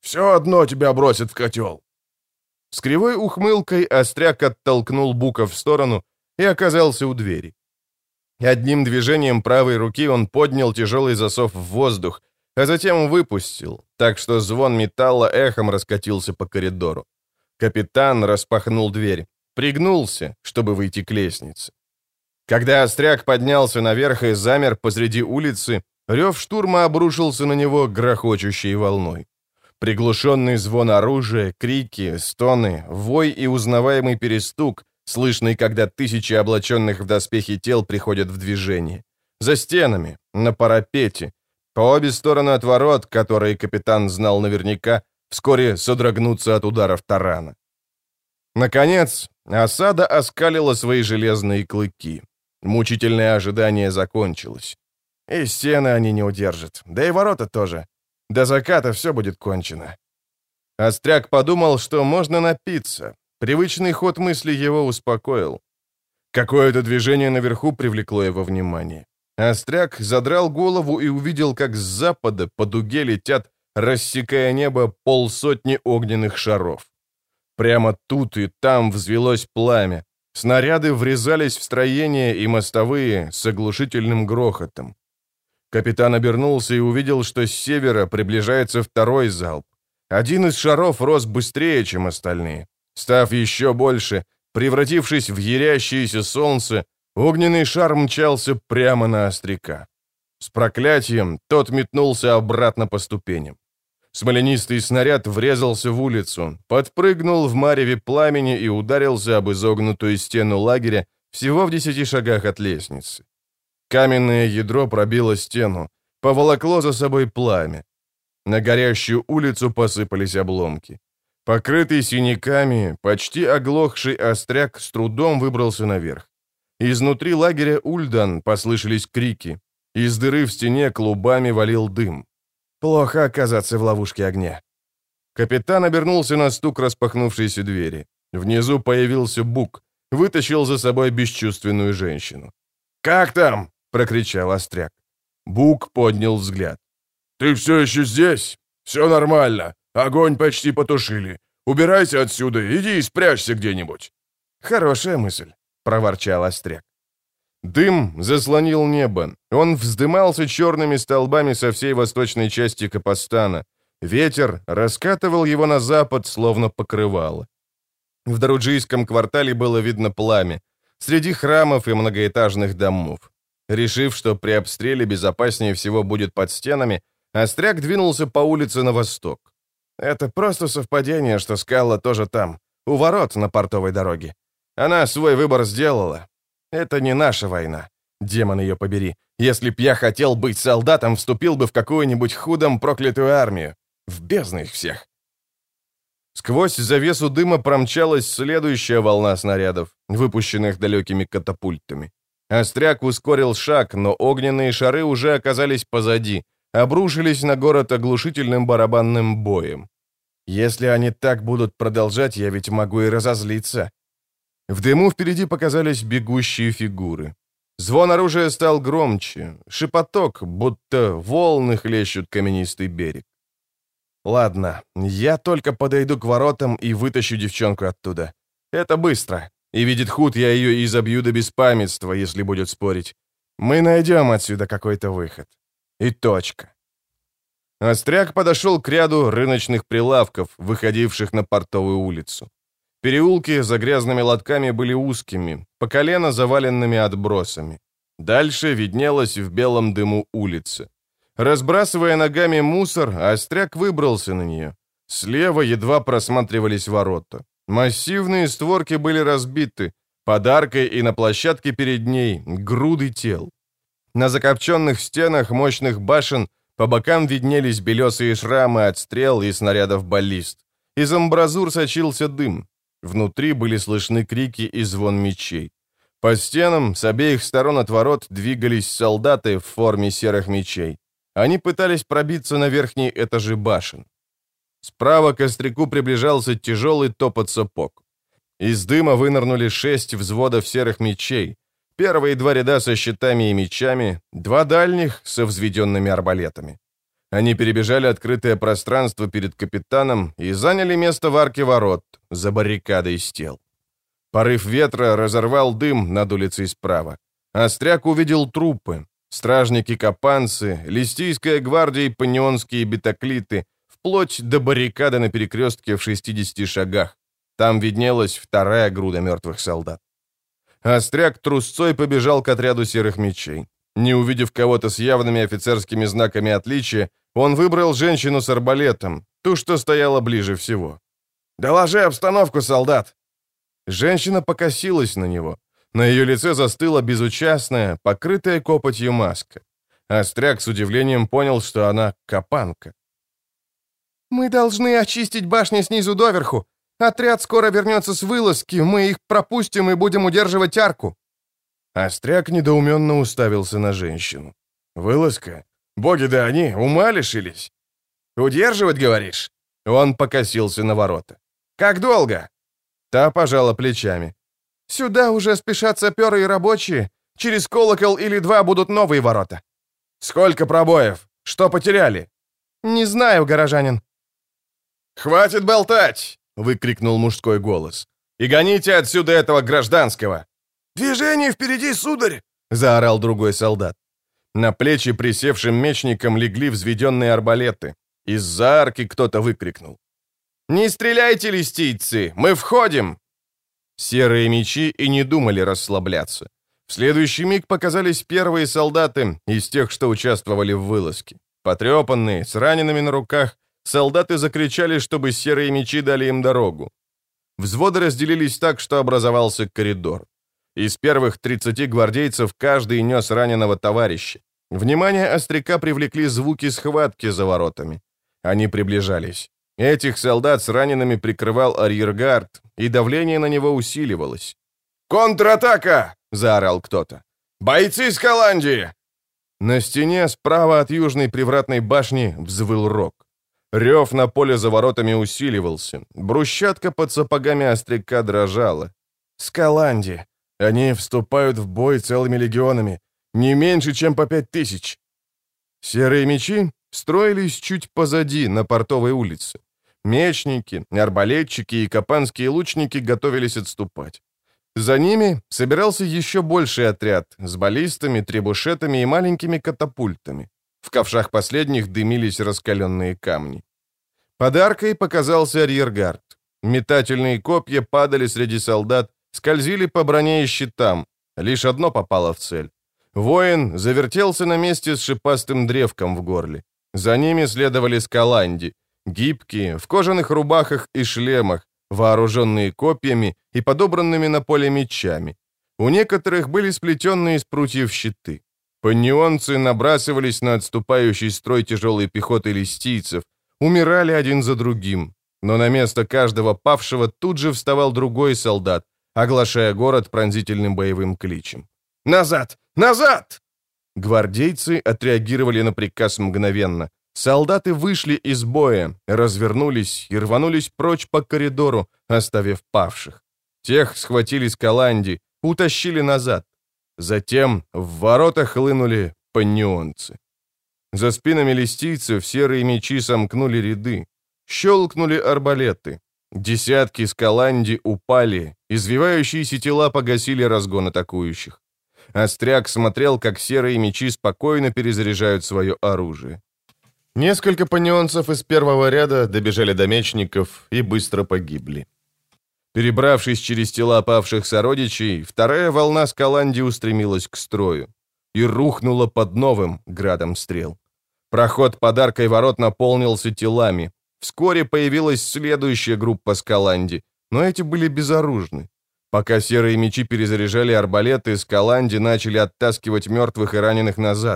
Все одно тебя бросят в котел». С кривой ухмылкой Остряк оттолкнул Бука в сторону и оказался у двери. Одним движением правой руки он поднял тяжелый засов в воздух, а затем выпустил, так что звон металла эхом раскатился по коридору. Капитан распахнул дверь, пригнулся, чтобы выйти к лестнице. Когда Остряк поднялся наверх и замер посреди улицы, рев штурма обрушился на него грохочущей волной. Приглушенный звон оружия, крики, стоны, вой и узнаваемый перестук, слышный, когда тысячи облаченных в доспехи тел приходят в движение. За стенами, на парапете, по обе стороны от ворот, которые капитан знал наверняка, вскоре содрогнутся от ударов тарана. Наконец, осада оскалила свои железные клыки. Мучительное ожидание закончилось. И стены они не удержат, да и ворота тоже. До заката все будет кончено. Остряк подумал, что можно напиться. Привычный ход мысли его успокоил. Какое-то движение наверху привлекло его внимание. Остряк задрал голову и увидел, как с запада по дуге летят, рассекая небо, полсотни огненных шаров. Прямо тут и там взвелось пламя. Снаряды врезались в строения и мостовые с оглушительным грохотом. Капитан обернулся и увидел, что с севера приближается второй залп. Один из шаров рос быстрее, чем остальные. Став еще больше, превратившись в ярящееся солнце, огненный шар мчался прямо на Остряка. С проклятием тот метнулся обратно по ступеням. Смоленистый снаряд врезался в улицу, подпрыгнул в мареве пламени и ударился об изогнутую стену лагеря всего в десяти шагах от лестницы. Каменное ядро пробило стену, поволокло за собой пламя. На горящую улицу посыпались обломки. Покрытый синяками, почти оглохший Остряк с трудом выбрался наверх. Изнутри лагеря Ульдан послышались крики. Из дыры в стене клубами валил дым. Плохо оказаться в ловушке огня. Капитан обернулся на стук распахнувшейся двери. Внизу появился Бук, вытащил за собой бесчувственную женщину. «Как там?» — прокричал Остряк. Бук поднял взгляд. «Ты все еще здесь? Все нормально. Огонь почти потушили. Убирайся отсюда, иди и спрячься где-нибудь». «Хорошая мысль», — проворчал Остряк. Дым заслонил небо. Он вздымался черными столбами со всей восточной части Капостана. Ветер раскатывал его на запад, словно покрывало. В Даруджийском квартале было видно пламя. Среди храмов и многоэтажных домов. Решив, что при обстреле безопаснее всего будет под стенами, Остряк двинулся по улице на восток. Это просто совпадение, что Скалла тоже там, у ворот на портовой дороге. Она свой выбор сделала. Это не наша война. Демон ее побери. Если б я хотел быть солдатом, вступил бы в какую-нибудь худом проклятую армию. В бездну их всех. Сквозь завесу дыма промчалась следующая волна снарядов, выпущенных далекими катапультами. Остряк ускорил шаг, но огненные шары уже оказались позади, обрушились на город оглушительным барабанным боем. Если они так будут продолжать, я ведь могу и разозлиться. В дыму впереди показались бегущие фигуры. Звон оружия стал громче, шепоток, будто волны хлещут каменистый берег. Ладно, я только подойду к воротам и вытащу девчонку оттуда. Это быстро, и видит худ, я ее изобью до беспамятства, если будет спорить. Мы найдем отсюда какой-то выход. И точка. Остряк подошел к ряду рыночных прилавков, выходивших на Портовую улицу. Переулки за грязными лотками были узкими, по колено заваленными отбросами. Дальше виднелась в белом дыму улица. Разбрасывая ногами мусор, Остряк выбрался на нее. Слева едва просматривались ворота. Массивные створки были разбиты. Под аркой и на площадке перед ней груды тел. На закопченных стенах мощных башен по бокам виднелись белесые шрамы от стрел и снарядов баллист. Из амбразур сочился дым. Внутри были слышны крики и звон мечей. По стенам с обеих сторон от ворот двигались солдаты в форме серых мечей. Они пытались пробиться на верхние этажи башен. Справа к Остряку приближался тяжелый топот сапог. Из дыма вынырнули шесть взводов серых мечей. Первые два ряда со щитами и мечами, два дальних со взведенными арбалетами. Они перебежали открытое пространство перед капитаном и заняли место в арке ворот, за баррикадой из тел. Порыв ветра разорвал дым над улицей справа. Остряк увидел трупы. Стражники-капанцы, Листийская гвардия и панионские битоклиты, вплоть до баррикады на перекрестке в шестидесяти шагах. Там виднелась вторая груда мертвых солдат. Остряк трусцой побежал к отряду серых мечей. Не увидев кого-то с явными офицерскими знаками отличия, он выбрал женщину с арбалетом, ту, что стояла ближе всего. «Доложи обстановку, солдат!» Женщина покосилась на него. На ее лице застыла безучастная, покрытая копотью маска. Остряк с удивлением понял, что она капанка. «Мы должны очистить башни снизу доверху. Отряд скоро вернется с вылазки, мы их пропустим и будем удерживать арку». Остряк недоуменно уставился на женщину. «Вылазка? Боги да они, ума лишились?» «Удерживать, говоришь?» Он покосился на ворота. «Как долго?» Та пожала плечами. «Сюда уже спешат саперы и рабочие. Через колокол или два будут новые ворота». «Сколько пробоев? Что потеряли?» «Не знаю, горожанин». «Хватит болтать!» — выкрикнул мужской голос. «И гоните отсюда этого гражданского!» «Движение впереди, сударь!» — заорал другой солдат. На плечи присевшим мечникам легли взведенные арбалеты. Из-за арки кто-то выкрикнул. «Не стреляйте, листийцы! Мы входим!» Серые мечи и не думали расслабляться. В следующий миг показались первые солдаты из тех, что участвовали в вылазке. Потрепанные, с ранеными на руках, солдаты закричали, чтобы серые мечи дали им дорогу. Взводы разделились так, что образовался коридор. Из первых тридцати гвардейцев каждый нес раненого товарища. Внимание остряка привлекли звуки схватки за воротами. Они приближались. Этих солдат с ранеными прикрывал арьергард, и давление на него усиливалось. «Контратака!» — заорал кто-то. «Бойцы с Голландии!» На стене справа от южной привратной башни взвыл рог. Рев на поле за воротами усиливался. Брусчатка под сапогами остряка дрожала. «Скаланди! Они вступают в бой целыми легионами, не меньше, чем по пять тысяч!» Серые мечи строились чуть позади, на Портовой улице. Мечники, арбалетчики и капанские лучники готовились отступать. За ними собирался еще больший отряд с баллистами, требушетами и маленькими катапультами. В ковшах последних дымились раскаленные камни. Под аркой показался арьергард. Метательные копья падали среди солдат, скользили по броне и щитам. Лишь одно попало в цель. Воин завертелся на месте с шипастым древком в горле. За ними следовали скаланди, гибкие, в кожаных рубахах и шлемах, вооруженные копьями и подобранными на поле мечами. У некоторых были сплетенные из прутьев щиты. Панионцы набрасывались на отступающий строй тяжелой пехоты листийцев, умирали один за другим. Но на место каждого павшего тут же вставал другой солдат, оглашая город пронзительным боевым кличем. «Назад! Назад!» Гвардейцы отреагировали на приказ мгновенно. Солдаты вышли из боя, развернулись и рванулись прочь по коридору, оставив павших. Тех схватили скаланди, утащили назад. Затем в ворота хлынули панионцы. За спинами листийцев серые мечи сомкнули ряды. Щелкнули арбалеты. Десятки скаланди упали, извивающиеся тела погасили разгон атакующих. Остряк смотрел, как серые мечи спокойно перезаряжают свое оружие. Несколько панионцев из первого ряда добежали до мечников и быстро погибли. Перебравшись через тела павших сородичей, вторая волна скаланди устремилась к строю и рухнула под новым градом стрел. Проход под аркой ворот наполнился телами. Вскоре появилась следующая группа скаланди, но эти были безоружны. Пока серые мечи перезаряжали арбалеты, скаланди начали оттаскивать мертвых и раненых назад.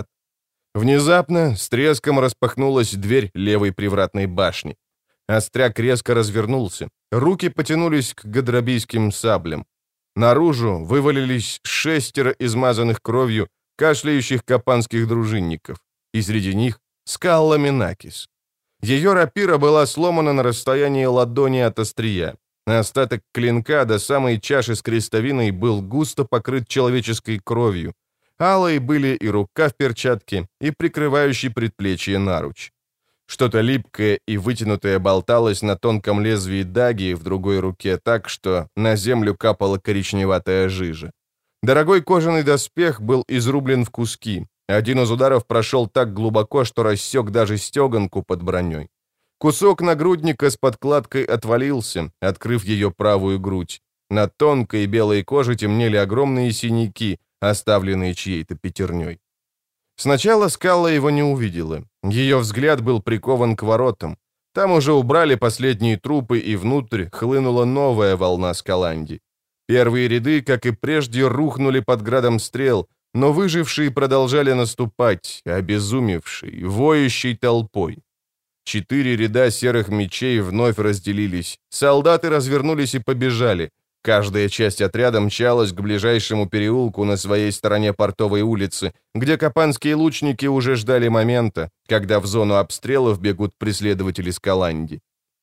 Внезапно с треском распахнулась дверь левой привратной башни. Остряк резко развернулся. Руки потянулись к гадрабийским саблям. Наружу вывалились шестеро измазанных кровью, кашляющих капанских дружинников. И среди них Скалла Минакис. Ее рапира была сломана на расстоянии ладони от острия. Остаток клинка до самой чаши с крестовиной был густо покрыт человеческой кровью. Алой были и рука в перчатке, и прикрывающий предплечье наруч. Что-то липкое и вытянутое болталось на тонком лезвии даги в другой руке так, что на землю капала коричневатая жижа. Дорогой кожаный доспех был изрублен в куски. Один из ударов прошел так глубоко, что рассек даже стеганку под броней. Кусок нагрудника с подкладкой отвалился, открыв ее правую грудь. На тонкой белой коже темнели огромные синяки, оставленные чьей-то пятерней. Сначала Скалла его не увидела. Ее взгляд был прикован к воротам. Там уже убрали последние трупы, и внутрь хлынула новая волна Скаланди. Первые ряды, как и прежде, рухнули под градом стрел, но выжившие продолжали наступать, обезумевшие, воющей толпой. Четыре ряда серых мечей вновь разделились. Солдаты развернулись и побежали. Каждая часть отряда мчалась к ближайшему переулку на своей стороне портовой улицы, где капанские лучники уже ждали момента, когда в зону обстрелов бегут преследователи Скаланди.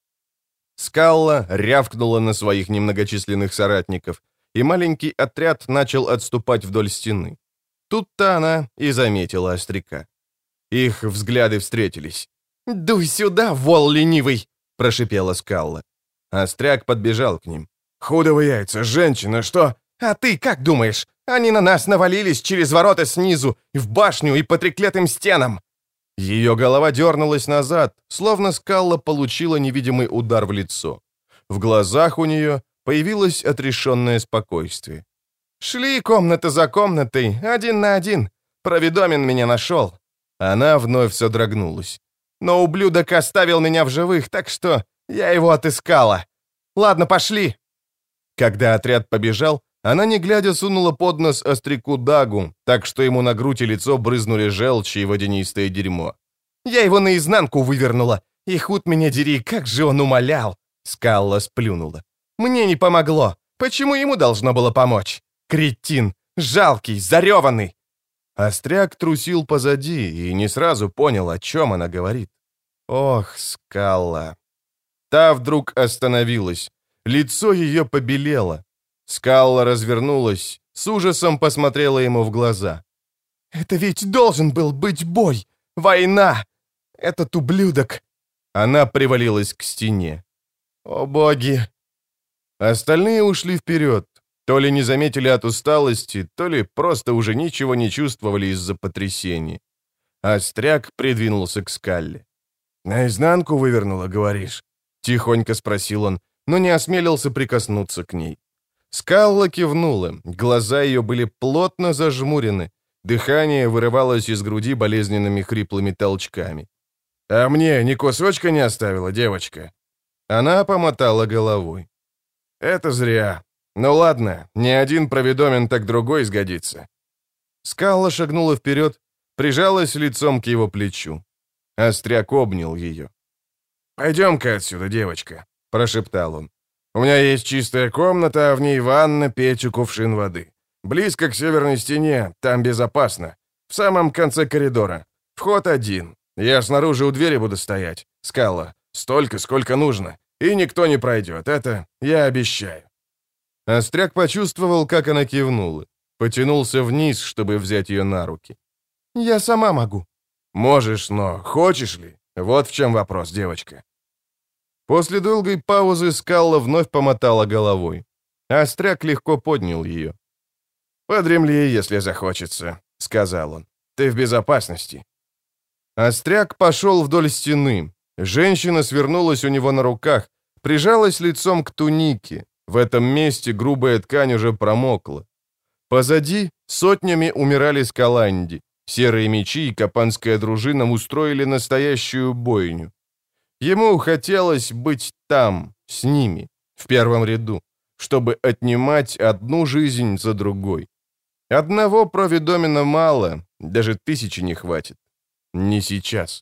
Скалла рявкнула на своих немногочисленных соратников, и маленький отряд начал отступать вдоль стены. Тут-то она и заметила остряка. Их взгляды встретились. «Дуй сюда, вол ленивый!» — прошипела Скалла. Остряк подбежал к ним. «Худого яйца, женщина, что?» «А ты как думаешь? Они на нас навалились через ворота снизу, в башню и по треклятым стенам!» Ее голова дернулась назад, словно Скалла получила невидимый удар в лицо. В глазах у нее появилось отрешенное спокойствие. «Шли комната за комнатой, один на один. Проведомен меня нашел». Она вновь содрогнулась. «Но ублюдок оставил меня в живых, так что я его отыскала. Ладно, пошли». Когда отряд побежал, она, не глядя, сунула под нос остряку дагу, так что ему на грудь и лицо брызнули желчь и водянистое дерьмо. «Я его наизнанку вывернула, и худ меня дери, как же он умолял!» Скалла сплюнула. «Мне не помогло. Почему ему должно было помочь? Кретин! Жалкий, зареванный!» Остряк трусил позади и не сразу понял, о чем она говорит. «Ох, Скалла!» Та вдруг остановилась. Лицо ее побелело. Скалла развернулась, с ужасом посмотрела ему в глаза. «Это ведь должен был быть бой! Война! Этот ублюдок!» Она привалилась к стене. «О боги!» Остальные ушли вперед. То ли не заметили от усталости, то ли просто уже ничего не чувствовали из-за потрясения. Остряк придвинулся к Скалле. «Наизнанку вывернула, говоришь?» Тихонько спросил он, но не осмелился прикоснуться к ней. Скалла кивнула, глаза ее были плотно зажмурены, дыхание вырывалось из груди болезненными хриплыми толчками. «А мне ни кусочка не оставила девочка?» Она помотала головой. «Это зря. Ну ладно, ни один проведомен, так другой сгодится». Скалла шагнула вперед, прижалась лицом к его плечу. Остряк обнял ее. «Пойдем-ка отсюда, девочка», — прошептал он. «У меня есть чистая комната, а в ней ванна, печь и кувшин воды. Близко к северной стене, там безопасно. В самом конце коридора. Вход один. Я снаружи у двери буду стоять. Скалла, столько, сколько нужно. И никто не пройдет, это я обещаю». Остряк почувствовал, как она кивнула. Потянулся вниз, чтобы взять ее на руки. «Я сама могу». «Можешь, но хочешь ли? Вот в чем вопрос, девочка». После долгой паузы Скалла вновь помотала головой. Остряк легко поднял ее. «Подремли, если захочется», — сказал он. «Ты в безопасности». Остряк пошел вдоль стены. Женщина свернулась у него на руках, прижалась лицом к тунике. В этом месте грубая ткань уже промокла. Позади сотнями умирали Скаланди. Серые мечи и капанская дружина устроили настоящую бойню. Ему хотелось быть там, с ними, в первом ряду, чтобы отнимать одну жизнь за другой. Одного проведомена мало, даже тысячи не хватит. Не сейчас.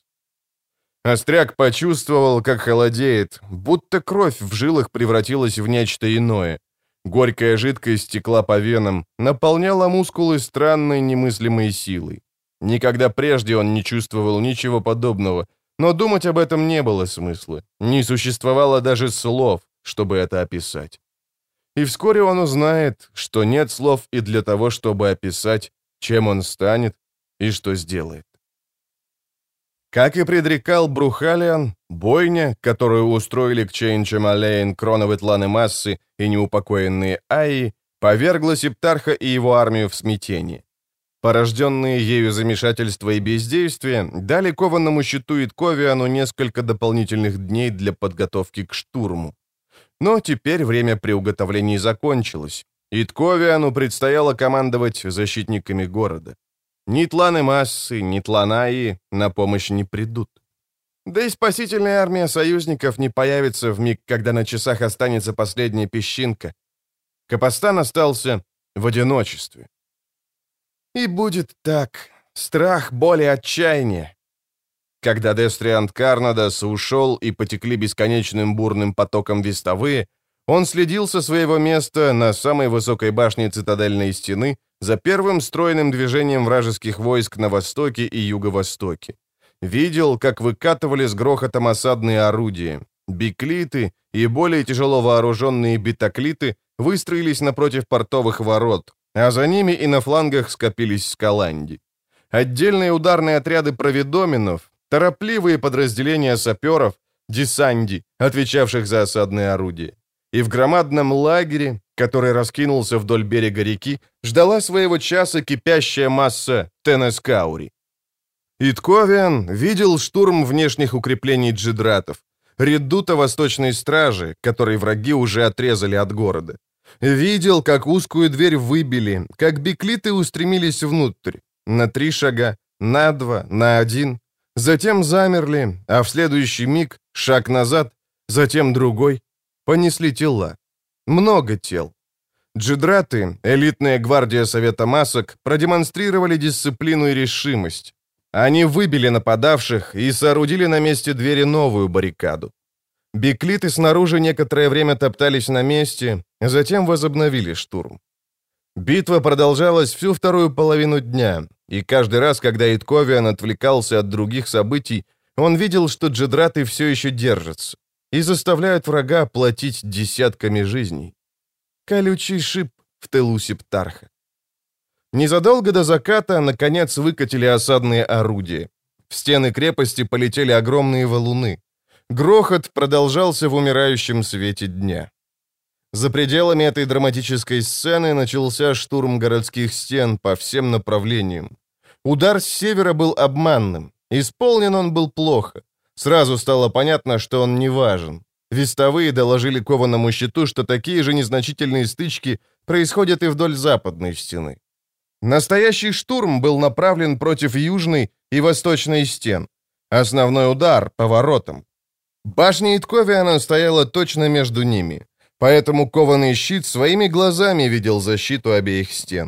Остряк почувствовал, как холодеет, будто кровь в жилах превратилась в нечто иное. Горькая жидкость стекла по венам, наполняла мускулы странной немыслимой силой. Никогда прежде он не чувствовал ничего подобного, но думать об этом не было смысла. Не существовало даже слов, чтобы это описать. И вскоре он узнает, что нет слов и для того, чтобы описать, чем он станет и что сделает. Как и предрекал Брухалиан, бойня, которую устроили к Чейн-Чемалейн Кроновытланы Массы и неупокоенные Аи, повергла Септарха и его армию в смятение. Порожденные ею замешательство и бездействие дали кованому щиту Итковиану несколько дополнительных дней для подготовки к штурму. Но теперь время приуготовлений закончилось. Итковиану предстояло командовать защитниками города. Ни тланы Массы, ни тланаи на помощь не придут. Да и спасительная армия союзников не появится в миг, когда на часах останется последняя песчинка. Капостан остался в одиночестве. И будет так. Страх, боль и отчаяние. Когда Дестриант Карнадас ушел и потекли бесконечным бурным потоком вестовые, он следил со своего места на самой высокой башне цитадельной стены за первым стройным движением вражеских войск на востоке и юго-востоке. Видел, как выкатывали с грохотом осадные орудия. Биклиты и более тяжело вооруженные битоклиты выстроились напротив портовых ворот, а за ними и на флангах скопились скаланди. Отдельные ударные отряды проведоминов, торопливые подразделения саперов, десанди, отвечавших за осадные орудия. И в громадном лагере, который раскинулся вдоль берега реки, ждала своего часа кипящая масса Тенескаури. Итковиан видел штурм внешних укреплений джидратов, редута восточной стражи, которой враги уже отрезали от города. Видел, как узкую дверь выбили, как биклиты устремились внутрь, на три шага, на два, на один, затем замерли, а в следующий миг шаг назад, затем другой, понесли тела. Много тел. Джидраты, элитная гвардия Совета Масок, продемонстрировали дисциплину и решимость. Они выбили нападавших и соорудили на месте двери новую баррикаду. Биклиты снаружи некоторое время топтались на месте, затем возобновили штурм. Битва продолжалась всю вторую половину дня, и каждый раз, когда Итковиан отвлекался от других событий, он видел, что джидраты все еще держатся и заставляют врага платить десятками жизней. Колючий шип в тылу Септарха. Незадолго до заката, наконец, выкатили осадные орудия. В стены крепости полетели огромные валуны. Грохот продолжался в умирающем свете дня. За пределами этой драматической сцены начался штурм городских стен по всем направлениям. Удар с севера был обманным. Исполнен он был плохо. Сразу стало понятно, что он не важен. Вестовые доложили кованому щиту, что такие же незначительные стычки происходят и вдоль западной стены. Настоящий штурм был направлен против южной и восточной стен. Основной удар — по воротам. Башня Итковиана стояла точно между ними, поэтому кованый щит своими глазами видел защиту обеих стен.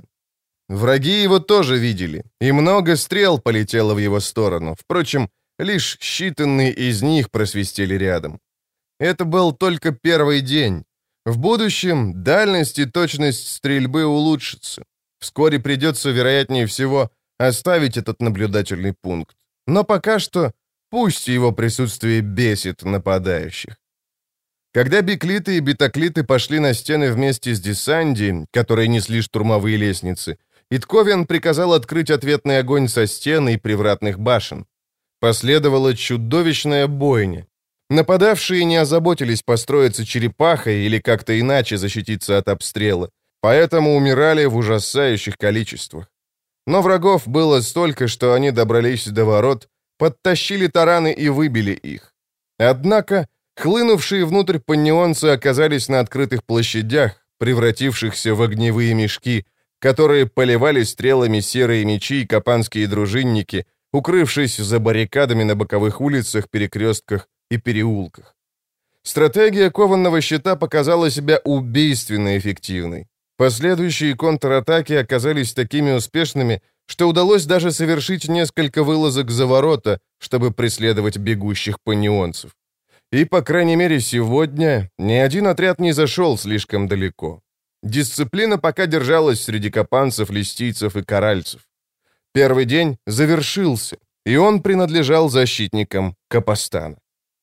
Враги его тоже видели, и много стрел полетело в его сторону. Впрочем, лишь считанные из них просвистели рядом. Это был только первый день. В будущем дальность и точность стрельбы улучшатся. Вскоре придется, вероятнее всего, оставить этот наблюдательный пункт. Но пока что пусть его присутствие бесит нападающих. Когда биклиты и битоклиты пошли на стены вместе с десанди, которые несли штурмовые лестницы, Итковиан приказал открыть ответный огонь со стен и привратных башен. Последовала чудовищная бойня. Нападавшие не озаботились построиться черепахой или как-то иначе защититься от обстрела, поэтому умирали в ужасающих количествах. Но врагов было столько, что они добрались до ворот, подтащили тараны и выбили их. Однако хлынувшие внутрь паннионцы оказались на открытых площадях, превратившихся в огневые мешки, которые поливали стрелами серые мечи и капанские дружинники, укрывшись за баррикадами на боковых улицах, перекрестках и переулках. Стратегия кованного щита показала себя убийственно эффективной. Последующие контратаки оказались такими успешными, что удалось даже совершить несколько вылазок за ворота, чтобы преследовать бегущих паннионцев. И, по крайней мере, сегодня ни один отряд не зашел слишком далеко. Дисциплина пока держалась среди капанцев, листийцев и каральцев. Первый день завершился, и он принадлежал защитникам Капостана.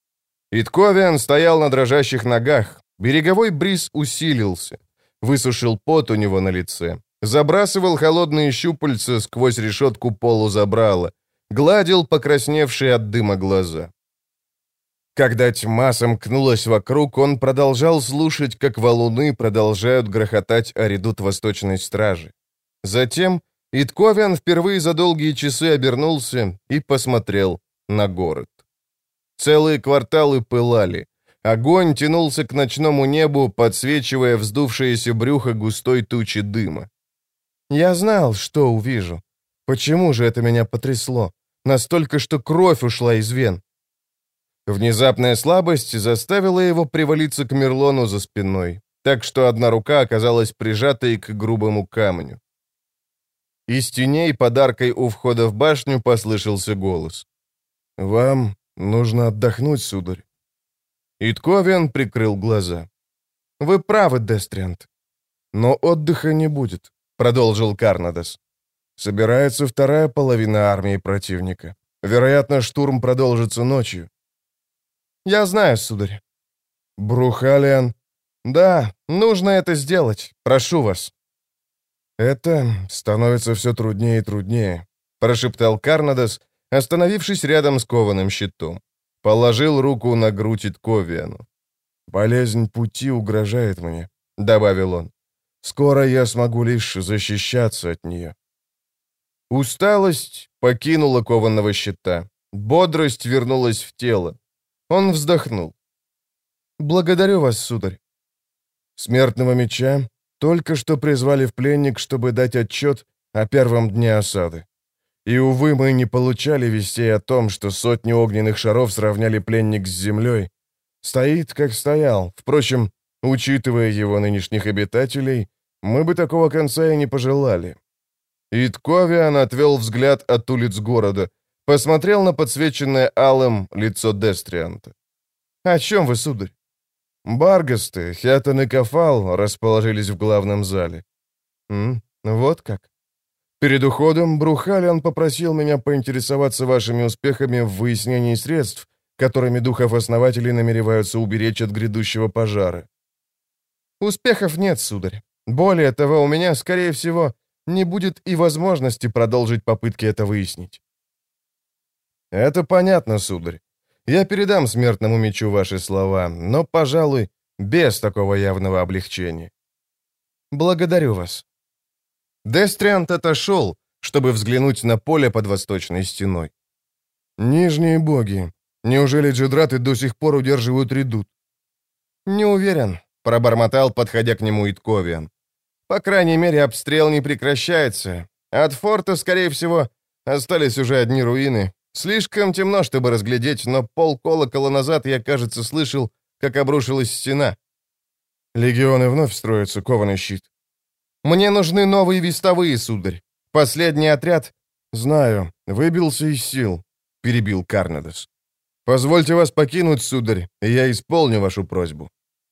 Итковиан стоял на дрожащих ногах, береговой бриз усилился, высушил пот у него на лице, забрасывал холодные щупальца сквозь решетку полузабрала, гладил покрасневшие от дыма глаза. Когда тьма сомкнулась вокруг, он продолжал слушать, как валуны продолжают грохотать о редут Восточной Стражи. Затем Итковиан впервые за долгие часы обернулся и посмотрел на город. Целые кварталы пылали. Огонь тянулся к ночному небу, подсвечивая вздувшееся брюхо густой тучи дыма. Я знал, что увижу. Почему же это меня потрясло? Настолько, что кровь ушла из вен. Внезапная слабость заставила его привалиться к Мерлону за спиной, так что одна рука оказалась прижатой к грубому камню. Из теней под аркой у входа в башню послышался голос. «Вам нужно отдохнуть, сударь». Итковиан прикрыл глаза. «Вы правы, Дестриант. Но отдыха не будет», — продолжил Карнадос. «Собирается вторая половина армии противника. Вероятно, штурм продолжится ночью». «Я знаю, сударь». «Брухалиан?» «Да, нужно это сделать. Прошу вас». «Это становится все труднее и труднее», — прошептал Карнадос, остановившись рядом с кованым щитом. Положил руку на грудь Итковиану. «Болезнь пути угрожает мне», — добавил он. «Скоро я смогу лишь защищаться от нее». Усталость покинула кованого щита. Бодрость вернулась в тело. Он вздохнул. «Благодарю вас, сударь». Смертного меча только что призвали в пленник, чтобы дать отчет о первом дне осады. И, увы, мы не получали вестей о том, что сотни огненных шаров сравняли пленник с землей. Стоит, как стоял. Впрочем, учитывая его нынешних обитателей, мы бы такого конца и не пожелали. Итковиан отвел взгляд от улиц города, посмотрел на подсвеченное алым лицо Дестрианта. «О чем вы, сударь?» Баргасты, Хятон и Кафал расположились в главном зале. «М, вот как?» Перед уходом Брухалиан попросил меня поинтересоваться вашими успехами в выяснении средств, которыми духов-основателей намереваются уберечь от грядущего пожара. Успехов нет, сударь. Более того, у меня, скорее всего, не будет и возможности продолжить попытки это выяснить. Это понятно, сударь. Я передам смертному мечу ваши слова, но, пожалуй, без такого явного облегчения. Благодарю вас. Дестриант отошел, чтобы взглянуть на поле под восточной стеной. «Нижние боги. Неужели джедраты до сих пор удерживают редут?» «Не уверен», — пробормотал, подходя к нему Итковиан. «По крайней мере, обстрел не прекращается. От форта, скорее всего, остались уже одни руины. Слишком темно, чтобы разглядеть, но полколокола назад я, кажется, слышал, как обрушилась стена». «Легионы вновь строятся, кованый щит». «Мне нужны новые вестовые, сударь. Последний отряд...» «Знаю, выбился из сил», — перебил Карнадос. «Позвольте вас покинуть, сударь, и я исполню вашу просьбу».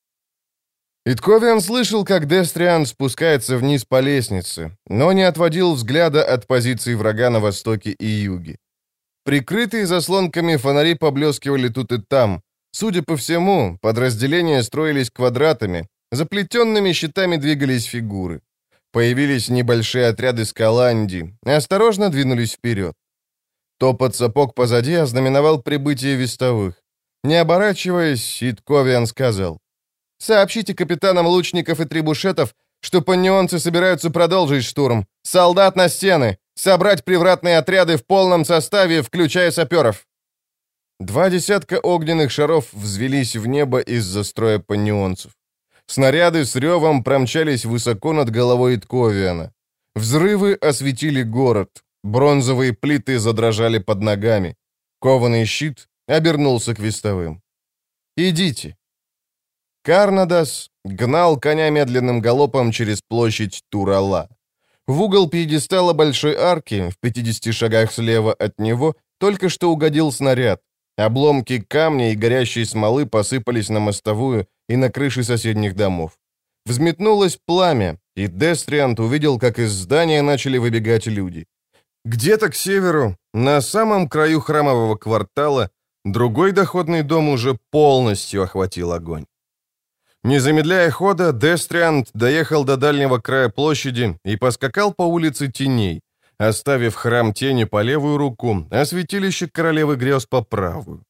Итковиан слышал, как Дестриан спускается вниз по лестнице, но не отводил взгляда от позиций врага на востоке и юге. Прикрытые заслонками фонари поблескивали тут и там. Судя по всему, подразделения строились квадратами, заплетенными щитами двигались фигуры. Появились небольшие отряды скаланди, осторожно двинулись вперед. Топот сапог позади ознаменовал прибытие вестовых. Не оборачиваясь, Итковиан сказал: «Сообщите капитанам лучников и трибушетов, что паннионцы собираются продолжить штурм. Солдат на стены! Собрать привратные отряды в полном составе, включая саперов!» Два десятка огненных шаров взвелись в небо из-за строя паннионцев. Снаряды с ревом промчались высоко над головой Итковиана. Взрывы осветили город. Бронзовые плиты задрожали под ногами. Кованый щит обернулся к вестовым. «Идите». Карнадос гнал коня медленным галопом через площадь Турала. В угол пьедестала большой арки, в пятидесяти шагах слева от него, только что угодил снаряд. Обломки камня и горящей смолы посыпались на мостовую и на крыши соседних домов. Взметнулось пламя, и Дестриант увидел, как из здания начали выбегать люди. Где-то к северу, на самом краю храмового квартала, другой доходный дом уже полностью охватил огонь. Не замедляя хода, Дестриант доехал до дальнего края площади и поскакал по улице Теней. оставив храм тени по левую руку, а святилище королевы грез по правую.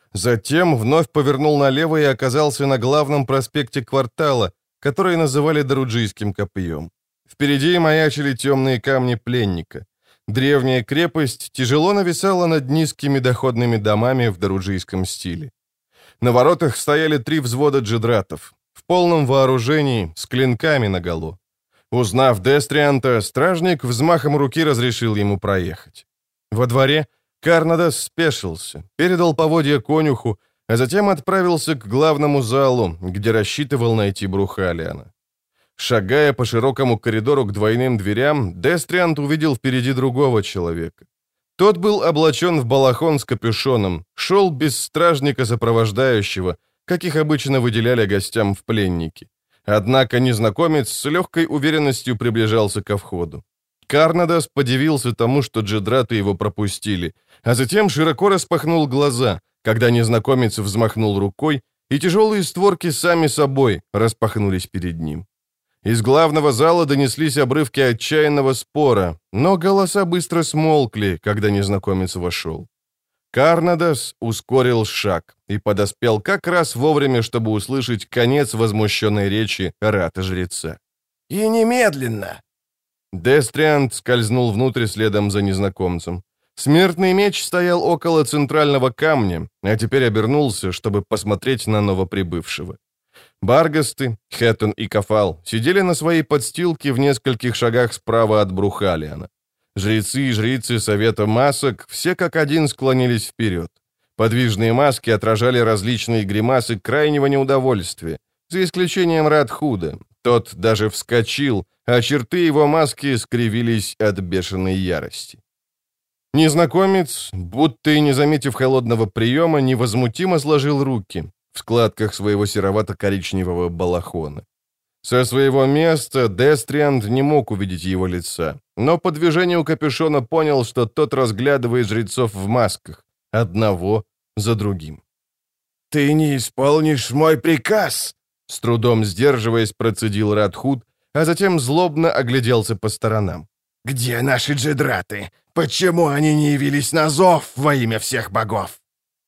Затем вновь повернул налево и оказался на главном проспекте квартала, который называли Даруджийским копьем. Впереди маячили темные камни пленника. Древняя крепость тяжело нависала над низкими доходными домами в даруджийском стиле. На воротах стояли три взвода джедратов, в полном вооружении, с клинками наголо. Узнав Дестрианта, стражник взмахом руки разрешил ему проехать. Во дворе Карнадас спешился, передал поводья конюху, а затем отправился к главному залу, где рассчитывал найти Брухалиана. Шагая по широкому коридору к двойным дверям, Дестриант увидел впереди другого человека. Тот был облачен в балахон с капюшоном, шел без стражника сопровождающего, как их обычно выделяли гостям в пленники. Однако незнакомец с легкой уверенностью приближался ко входу. Карнадас подивился тому, что джедраты его пропустили, а затем широко распахнул глаза, когда незнакомец взмахнул рукой, и тяжелые створки сами собой распахнулись перед ним. Из главного зала донеслись обрывки отчаянного спора, но голоса быстро смолкли, когда незнакомец вошел. Карнадас ускорил шаг и подоспел как раз вовремя, чтобы услышать конец возмущенной речи рата-жреца. «И немедленно!» Дестриант скользнул внутрь следом за незнакомцем. Смертный меч стоял около центрального камня, а теперь обернулся, чтобы посмотреть на новоприбывшего. Баргасты, Хэттон и Кафал сидели на своей подстилке в нескольких шагах справа от Брухалиана. Жрецы и жрицы Совета Масок все как один склонились вперед. Подвижные маски отражали различные гримасы крайнего неудовольствия, за исключением Радхуда. Тот даже вскочил, а черты его маски скривились от бешеной ярости. Незнакомец, будто и не заметив холодного приема, невозмутимо сложил руки в складках своего серовато-коричневого балахона. Со своего места Дестриант не мог увидеть его лица, но по движению капюшона понял, что тот разглядывает жрецов в масках, одного за другим. «Ты не исполнишь мой приказ!» С трудом сдерживаясь, процедил Радхуд, а затем злобно огляделся по сторонам. «Где наши джедраты? Почему они не явились на зов во имя всех богов?»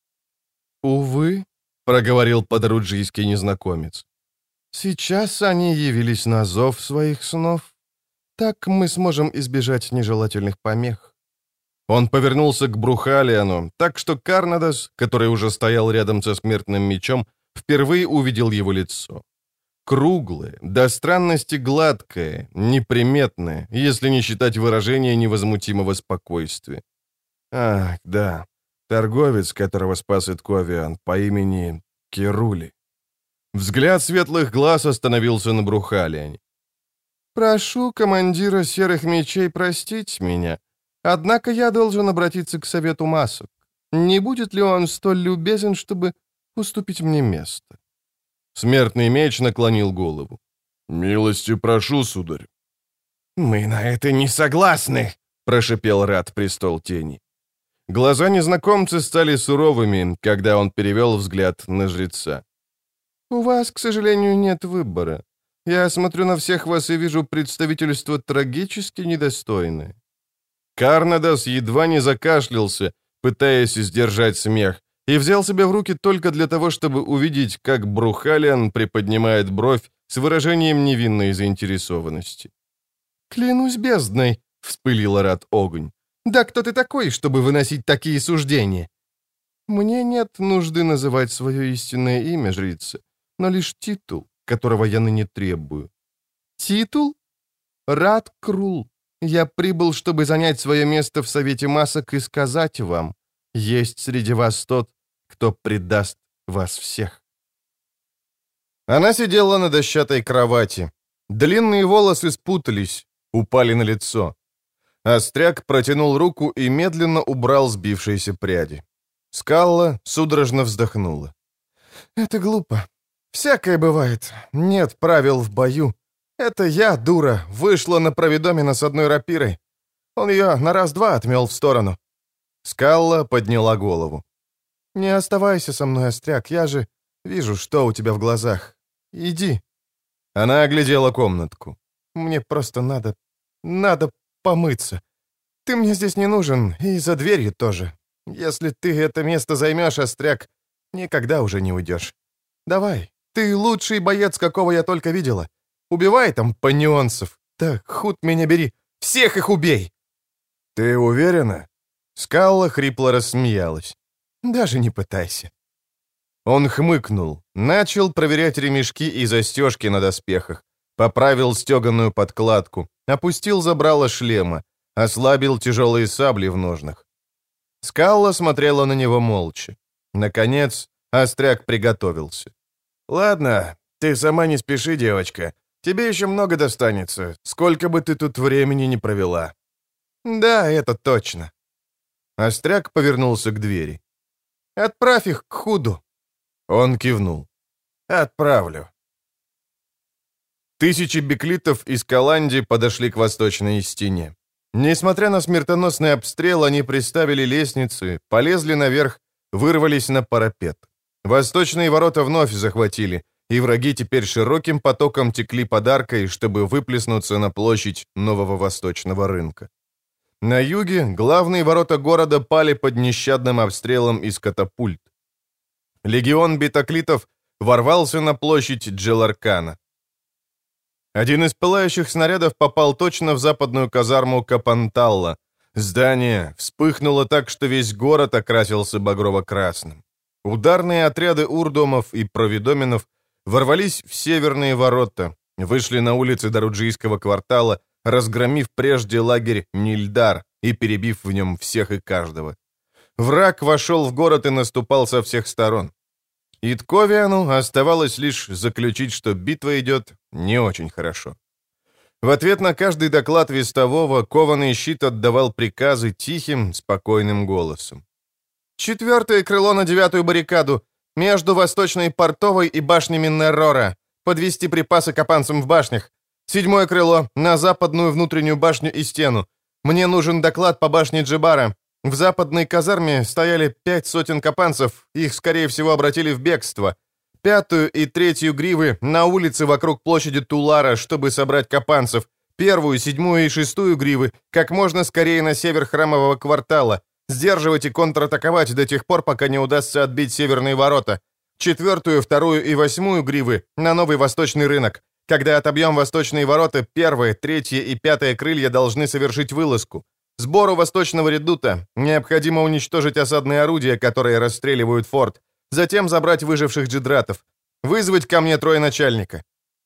«Увы», — проговорил по-даруджийски незнакомец, — «сейчас они явились на зов своих снов. Так мы сможем избежать нежелательных помех». Он повернулся к Брухалиану, так что Карнадас, который уже стоял рядом со смертным мечом, впервые увидел его лицо. Круглое, до странности гладкое, неприметное, если не считать выражения невозмутимого спокойствия. Ах, да, торговец, которого спас Итковиан, по имени Керули. Взгляд светлых глаз остановился на Брухалиане. «Прошу командира Серых Мечей простить меня, однако я должен обратиться к Совету Масок. Не будет ли он столь любезен, чтобы уступить мне место?» Смертный меч наклонил голову. «Милости прошу, сударь». «Мы на это не согласны», — прошипел Рат Престол Тени. Глаза незнакомца стали суровыми, когда он перевел взгляд на жреца. «У вас, к сожалению, нет выбора. Я смотрю на всех вас и вижу представительство трагически недостойное». Карнадас едва не закашлялся, пытаясь сдержать смех, и взял себя в руки только для того, чтобы увидеть, как Брухалиан приподнимает бровь с выражением невинной заинтересованности. «Клянусь бездной!» — вспылил Рат Огонь. «Да кто ты такой, чтобы выносить такие суждения?» «Мне нет нужды называть свое истинное имя, жрица, но лишь титул, которого я ныне требую». «Титул? Рат Крул. Я прибыл, чтобы занять свое место в Совете Масок и сказать вам, есть среди вас тот, кто предаст вас всех». Она сидела на дощатой кровати. Длинные волосы спутались, упали на лицо. Остряк протянул руку и медленно убрал сбившиеся пряди. Скалла судорожно вздохнула. «Это глупо. Всякое бывает. Нет правил в бою. Это я, дура, вышла на Провидомина с одной рапирой. Он ее на раз-два отмел в сторону». Скалла подняла голову. «Не оставайся со мной, Остряк, я же вижу, что у тебя в глазах. Иди». Она оглядела комнатку. «Мне просто надо... надо помыться. Ты мне здесь не нужен, и за дверью тоже. Если ты это место займешь, Остряк, никогда уже не уйдешь. Давай, ты лучший боец, какого я только видела. Убивай там панионцев. Да, худ меня бери. Всех их убей!» «Ты уверена?» Скалла хрипло рассмеялась. «Даже не пытайся». Он хмыкнул, начал проверять ремешки и застежки на доспехах, поправил стеганую подкладку, опустил забрало шлема, ослабил тяжелые сабли в ножнах. Скалла смотрела на него молча. Наконец, Остряк приготовился. «Ладно, ты сама не спеши, девочка. Тебе еще много достанется, сколько бы ты тут времени не провела». «Да, это точно». Остряк повернулся к двери. «Отправь их к Худу». Он кивнул. «Отправлю». Тысячи беклитов из Каланди подошли к восточной стене. Несмотря на смертоносный обстрел, они приставили лестницы, полезли наверх, вырвались на парапет. Восточные ворота вновь захватили, и враги теперь широким потоком текли под аркой, чтобы выплеснуться на площадь нового восточного рынка. На юге главные ворота города пали под нещадным обстрелом из катапульт. Легион битоклитов ворвался на площадь Джеларкана. Один из пылающих снарядов попал точно в западную казарму Капанталла. Здание вспыхнуло так, что весь город окрасился багрово-красным. Ударные отряды урдомов и провидоменов ворвались в северные ворота, вышли на улицы Даруджийского квартала, разгромив прежде лагерь Нильдар и перебив в нем всех и каждого. Враг вошел в город и наступал со всех сторон. Итковиану оставалось лишь заключить, что битва идет не очень хорошо. В ответ на каждый доклад вестового кованый щит отдавал приказы тихим, спокойным голосом. «Четвертое крыло на девятую баррикаду, между Восточной Портовой и башнями Неррора. Подвести припасы капанцам в башнях. Седьмое крыло на западную внутреннюю башню и стену. Мне нужен доклад по башне Джибара. В западной казарме стояли пять сотен капанцев, их, скорее всего, обратили в бегство. Пятую и третью гривы на улице вокруг площади Тулара, чтобы собрать капанцев. Первую, седьмую и шестую гривы как можно скорее на север храмового квартала. Сдерживать и контратаковать до тех пор, пока не удастся отбить северные ворота. Четвертую, вторую и восьмую гривы на новый восточный рынок. Когда отобьем восточные ворота, первое, третье и пятое крылья должны совершить вылазку. Сбору восточного редута необходимо уничтожить осадные орудия, которые расстреливают форт, затем забрать выживших джедратов, вызвать ко мне трое начальника.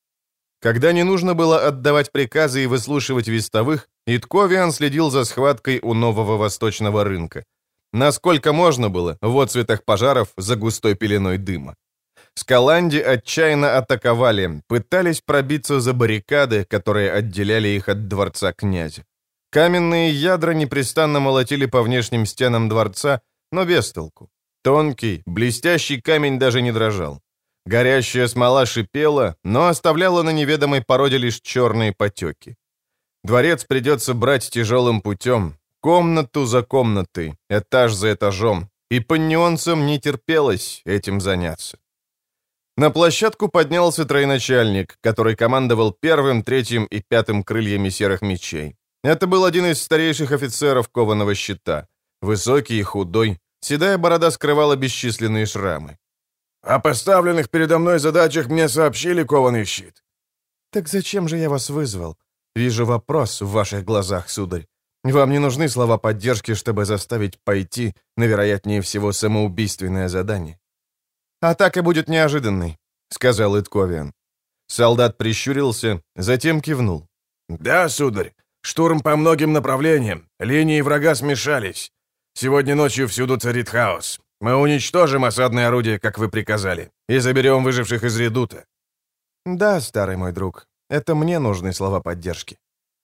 Когда не нужно было отдавать приказы и выслушивать вестовых, Итковиан следил за схваткой у нового восточного рынка. Насколько можно было, в отцветах пожаров за густой пеленой дыма. Скаланди отчаянно атаковали, пытались пробиться за баррикады, которые отделяли их от дворца князя. Каменные ядра непрестанно молотили по внешним стенам дворца, но без толку. Тонкий, блестящий камень даже не дрожал. Горящая смола шипела, но оставляла на неведомой породе лишь черные потеки. Дворец придется брать тяжелым путем, комнату за комнатой, этаж за этажом, и паннионцам не терпелось этим заняться. На площадку поднялся троеначальник, который командовал первым, третьим и пятым крыльями серых мечей. Это был один из старейших офицеров кованого щита. Высокий и худой, седая борода скрывала бесчисленные шрамы. «О поставленных передо мной задачах мне сообщили, кованый щит». «Так зачем же я вас вызвал? Вижу вопрос в ваших глазах, сударь. Вам не нужны слова поддержки, чтобы заставить пойти на, вероятнее всего, самоубийственное задание». «Атака будет неожиданной», — сказал Итковиан. Солдат прищурился, затем кивнул. «Да, сударь, штурм по многим направлениям, линии врага смешались. Сегодня ночью всюду царит хаос. Мы уничтожим осадные орудия, как вы приказали, и заберем выживших из редута». «Да, старый мой друг, это мне нужны слова поддержки».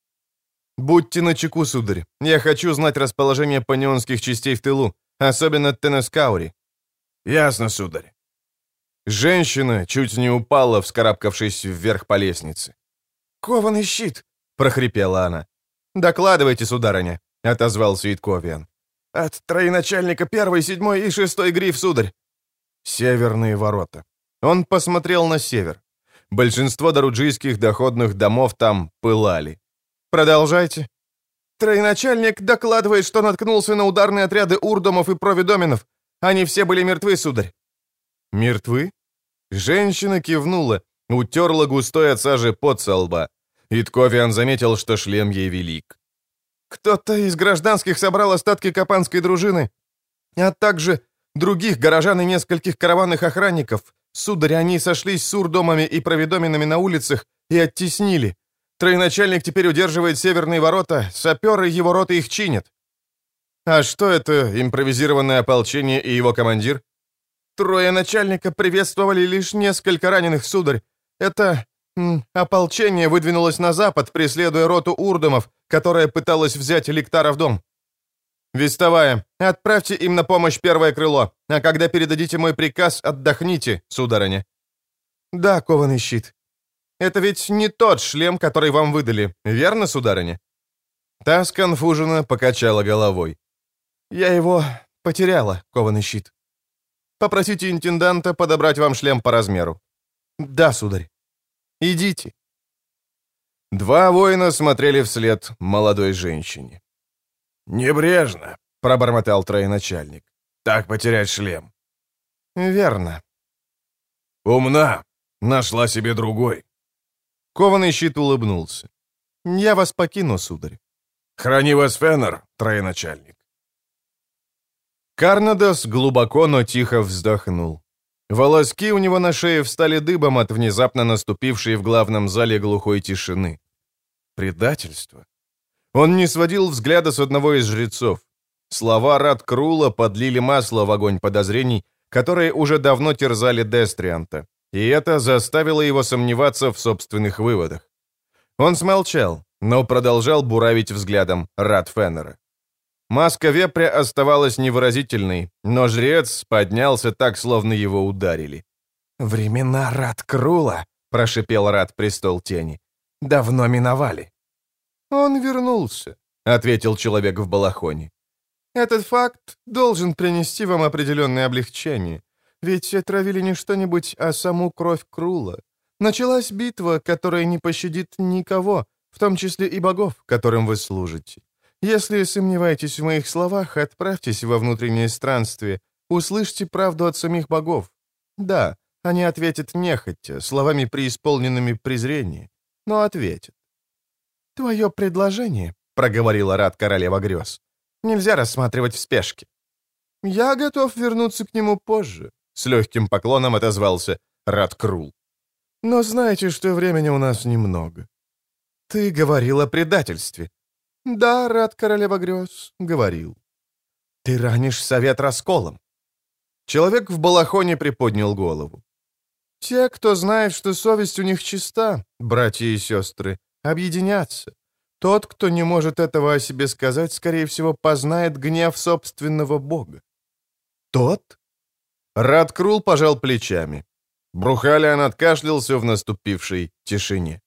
«Будьте начеку, сударь. Я хочу знать расположение панионских частей в тылу, особенно Тенескаури». «Ясно, сударь». Женщина чуть не упала, вскарабкавшись вверх по лестнице. «Кованый щит!» — прохрипела она. «Докладывайте, сударыня», — отозвался Итковиан. «От троеначальника первой, седьмой и шестой гриф, сударь». Северные ворота. Он посмотрел на север. Большинство даруджийских доходных домов там пылали. «Продолжайте». Троеначальник докладывает, что наткнулся на ударные отряды урдомов и провидоминов. Они все были мертвы, сударь». «Мертвы?» Женщина кивнула, утерла густой от сажи пот со лба. И Тковиан заметил, что шлем ей велик. «Кто-то из гражданских собрал остатки капанской дружины, а также других горожан и нескольких караванных охранников. Сударь, они сошлись с урдомами и провидоминами на улицах и оттеснили. Троеначальник теперь удерживает северные ворота, саперы его роты их чинят». «А что это, импровизированное ополчение и его командир?» «Трое начальника приветствовали лишь несколько раненых, сударь. Это м, ополчение выдвинулось на запад, преследуя роту урдомов, которая пыталась взять Ликтара в дом». «Вестовая, отправьте им на помощь первое крыло, а когда передадите мой приказ, отдохните, сударыня». «Да, кованый щит. Это ведь не тот шлем, который вам выдали, верно, сударыня?» Та сконфуженно покачала головой. «Я его потеряла, кованый щит. Попросите интенданта подобрать вам шлем по размеру». «Да, сударь. Идите». Два воина смотрели вслед молодой женщине. «Небрежно», — пробормотал троеначальник. «Так потерять шлем». «Верно». «Умна. Нашла себе другой». Кованый щит улыбнулся. «Я вас покину, сударь». «Храни вас, Феннер, троеначальник». Карнадос глубоко, но тихо вздохнул. Волоски у него на шее встали дыбом от внезапно наступившей в главном зале глухой тишины. Предательство. Он не сводил взгляда с одного из жрецов. Слова Рат-Крула подлили масло в огонь подозрений, которые уже давно терзали Дестрианта, и это заставило его сомневаться в собственных выводах. Он смолчал, но продолжал буравить взглядом Рат-Феннера. Маска вепря оставалась невыразительной, но жрец поднялся так, словно его ударили. «Времена Рат-Крула», — прошипел Рат Престол Тени, — «давно миновали». «Он вернулся», — ответил человек в балахоне. «Этот факт должен принести вам определенное облегчение, ведь отравили не что-нибудь, а саму кровь Крула. Началась битва, которая не пощадит никого, в том числе и богов, которым вы служите. Если сомневаетесь в моих словах, отправьтесь во внутреннее странствие, услышьте правду от самих богов. Да, они ответят нехотя, словами преисполненными презрения, но ответят. «Твое предложение», — проговорила Рат королева грез, — «нельзя рассматривать в спешке». «Я готов вернуться к нему позже», — с легким поклоном отозвался Рат Крул. «Но знаете, что времени у нас немного». «Ты говорил о предательстве». «Да, Рат королева грез, говорил». «Ты ранишь совет расколом». Человек в балахоне приподнял голову. «Те, кто знает, что совесть у них чиста, братья и сестры, объединятся. Тот, кто не может этого о себе сказать, скорее всего, познает гнев собственного бога». «Тот?» Рат Крул пожал плечами. Брухалиан откашлялся в наступившей тишине.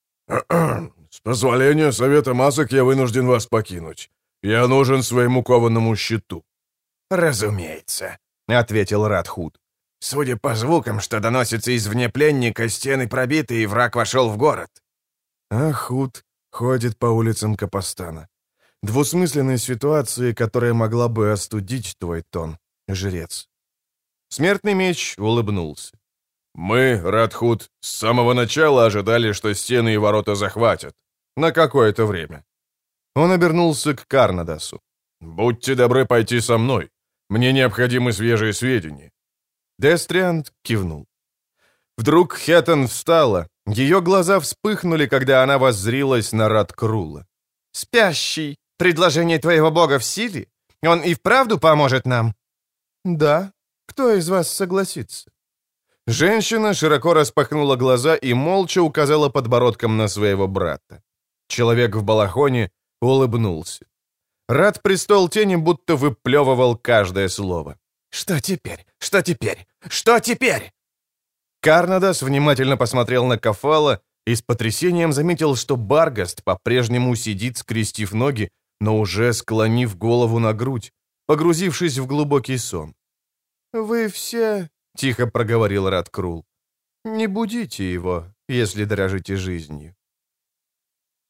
«С позволения Совета Масок я вынужден вас покинуть. Я нужен своему кованому щиту». «Разумеется», — ответил Радхуд. «Судя по звукам, что доносится извне пленника, стены пробиты, и враг вошел в город». Ахуд ходит по улицам Капостана. Двусмысленной ситуации, которая могла бы остудить твой тон, жрец. Смертный меч улыбнулся. «Мы, Радхуд, с самого начала ожидали, что стены и ворота захватят. На какое-то время». Он обернулся к Карнадасу. «Будьте добры пойти со мной. Мне необходимы свежие сведения». Дестриант кивнул. Вдруг Хеттон встала. Ее глаза вспыхнули, когда она воззрилась на Рат Крула. «Спящий, предложение твоего бога в силе? Он и вправду поможет нам?» «Да. Кто из вас согласится?» Женщина широко распахнула глаза и молча указала подбородком на своего брата. Человек в балахоне улыбнулся. Рат Престол Тени будто выплевывал каждое слово. «Что теперь? Что теперь? Что теперь?» Карнадас внимательно посмотрел на Кафала и с потрясением заметил, что Баргаст по-прежнему сидит, скрестив ноги, но уже склонив голову на грудь, погрузившись в глубокий сон. «Вы все...» — тихо проговорил Рат Крул. «Не будите его, если дорожите жизнью».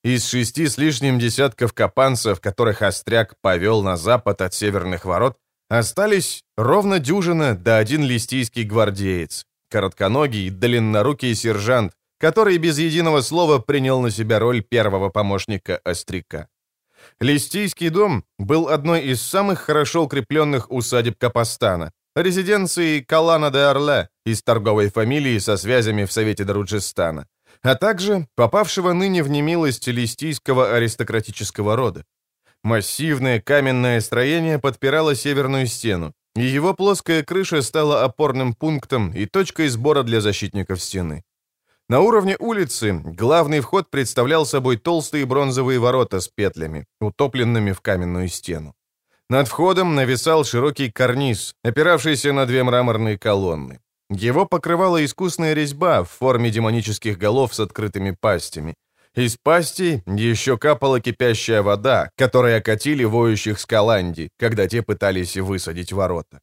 Из шести с лишним десятков капанцев, которых Остряк повел на запад от северных ворот, остались ровно дюжина да один листийский гвардеец, коротконогий, длиннорукий сержант, который без единого слова принял на себя роль первого помощника Остряка. Листийский дом был одной из самых хорошо укрепленных усадеб Капостана, резиденцией Калана де Орле из торговой фамилии со связями в Совете Даруджистана, а также попавшего ныне в немилость листийского аристократического рода. Массивное каменное строение подпирало северную стену, и его плоская крыша стала опорным пунктом и точкой сбора для защитников стены. На уровне улицы главный вход представлял собой толстые бронзовые ворота с петлями, утопленными в каменную стену. Над входом нависал широкий карниз, опиравшийся на две мраморные колонны. Его покрывала искусная резьба в форме демонических голов с открытыми пастями. Из пастей еще капала кипящая вода, которой окатили воющих скаланди, когда те пытались высадить ворота.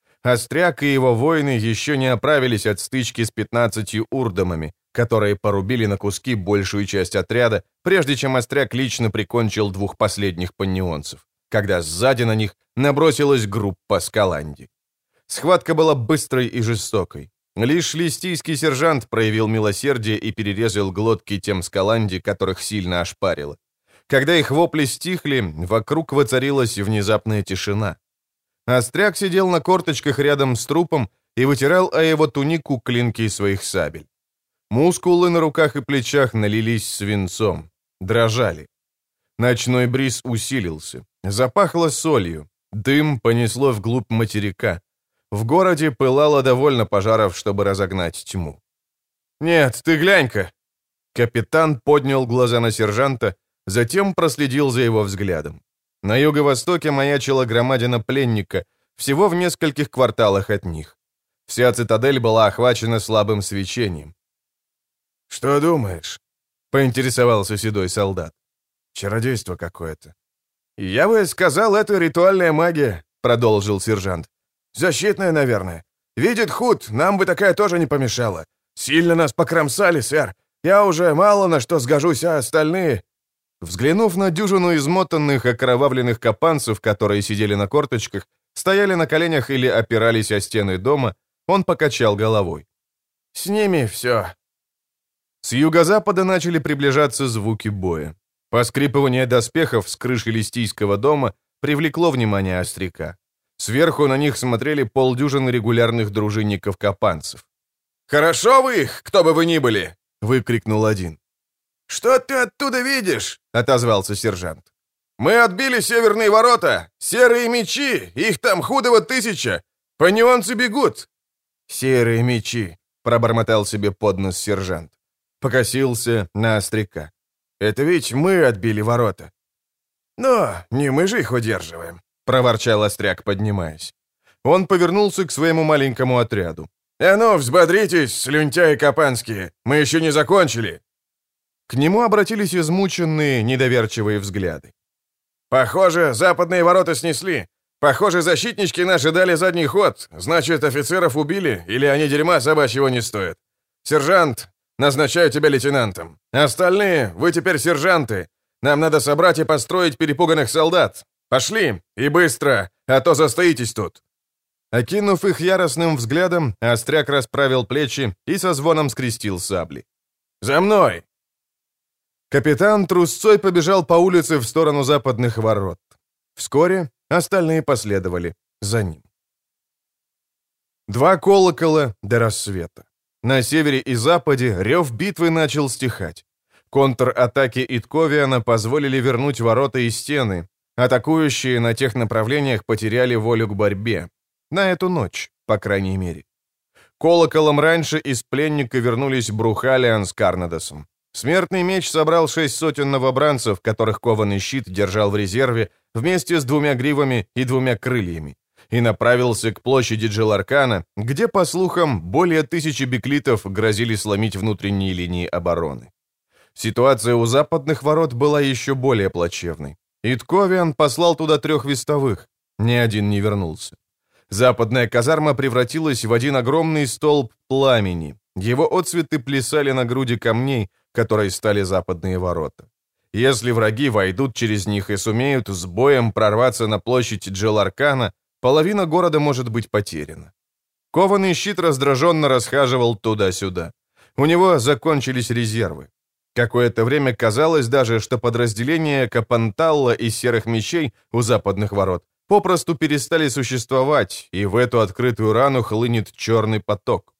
Остряк и его воины еще не оправились от стычки с пятнадцатью урдамами, которые порубили на куски большую часть отряда, прежде чем Остряк лично прикончил двух последних паннионцев, когда сзади на них набросилась группа скаланди. Схватка была быстрой и жестокой. Лишь листийский сержант проявил милосердие и перерезал глотки тем скаланди, которых сильно ошпарило. Когда их вопли стихли, вокруг воцарилась внезапная тишина. Остряк сидел на корточках рядом с трупом и вытирал о его тунику клинки своих сабель. Мускулы на руках и плечах налились свинцом, дрожали. Ночной бриз усилился, запахло солью, дым понесло вглубь материка. В городе пылало довольно пожаров, чтобы разогнать тьму. «Нет, ты глянь-ка!» Капитан поднял глаза на сержанта, затем проследил за его взглядом. На юго-востоке маячила громадина пленника, всего в нескольких кварталах от них. Вся цитадель была охвачена слабым свечением. «Что думаешь?» — поинтересовался седой солдат. «Чародейство какое-то». «Я бы сказал, это ритуальная магия», — продолжил сержант. «Защитная, наверное. Видит Худ, нам бы такая тоже не помешала. Сильно нас покромсали, сэр. Я уже мало на что сгожусь, а остальные...» Взглянув на дюжину измотанных, окровавленных капанцев, которые сидели на корточках, стояли на коленях или опирались о стены дома, он покачал головой. «С ними все». С юго-запада начали приближаться звуки боя. Поскрипывание доспехов с крыши листийского дома привлекло внимание Остряка. Сверху на них смотрели полдюжины регулярных дружинников-капанцев. «Хорошо вы их, кто бы вы ни были!» — выкрикнул один. «Что ты оттуда видишь?» — отозвался сержант. «Мы отбили северные ворота! Серые мечи! Их там худого тысяча! Панионцы бегут!» «Серые мечи!» — пробормотал себе под нос сержант. Покосился на Остряка. «Это ведь мы отбили ворота». «Но не мы же их удерживаем», — проворчал Остряк, поднимаясь. Он повернулся к своему маленькому отряду. «А ну, взбодритесь, слюнтяи капанские! Мы еще не закончили!» К нему обратились измученные, недоверчивые взгляды. «Похоже, западные ворота снесли. Похоже, защитнички наши дали задний ход. Значит, офицеров убили, или они дерьма собачьего не стоят. Сержант, назначаю тебя лейтенантом. Остальные, вы теперь сержанты. Нам надо собрать и построить перепуганных солдат. Пошли, и быстро, а то застоитесь тут». Окинув их яростным взглядом, Остряк расправил плечи и со звоном скрестил сабли. «За мной!» Капитан трусцой побежал по улице в сторону западных ворот. Вскоре остальные последовали за ним. Два колокола до рассвета. На севере и западе рев битвы начал стихать. Контратаки Итковиана позволили вернуть ворота и стены. Атакующие на тех направлениях потеряли волю к борьбе. На эту ночь, по крайней мере. Колоколом раньше из пленника вернулись Брухалиан с Карнадосом. Смертный меч собрал шесть сотен новобранцев, которых кованый щит держал в резерве, вместе с двумя гривами и двумя крыльями, и направился к площади Джиларкана, где, по слухам, более тысячи беклитов грозили сломить внутренние линии обороны. Ситуация у западных ворот была еще более плачевной. Итковиан послал туда трех вестовых, ни один не вернулся. Западная казарма превратилась в один огромный столб пламени. Его отцветы плясали на груди камней, которые стали западные ворота. Если враги войдут через них и сумеют с боем прорваться на площадь Джеларкана, половина города может быть потеряна. Кованый щит раздраженно расхаживал туда-сюда. У него закончились резервы. Какое-то время казалось даже, что подразделения Капанталла и Серых Мечей у западных ворот попросту перестали существовать, и в эту открытую рану хлынет черный поток.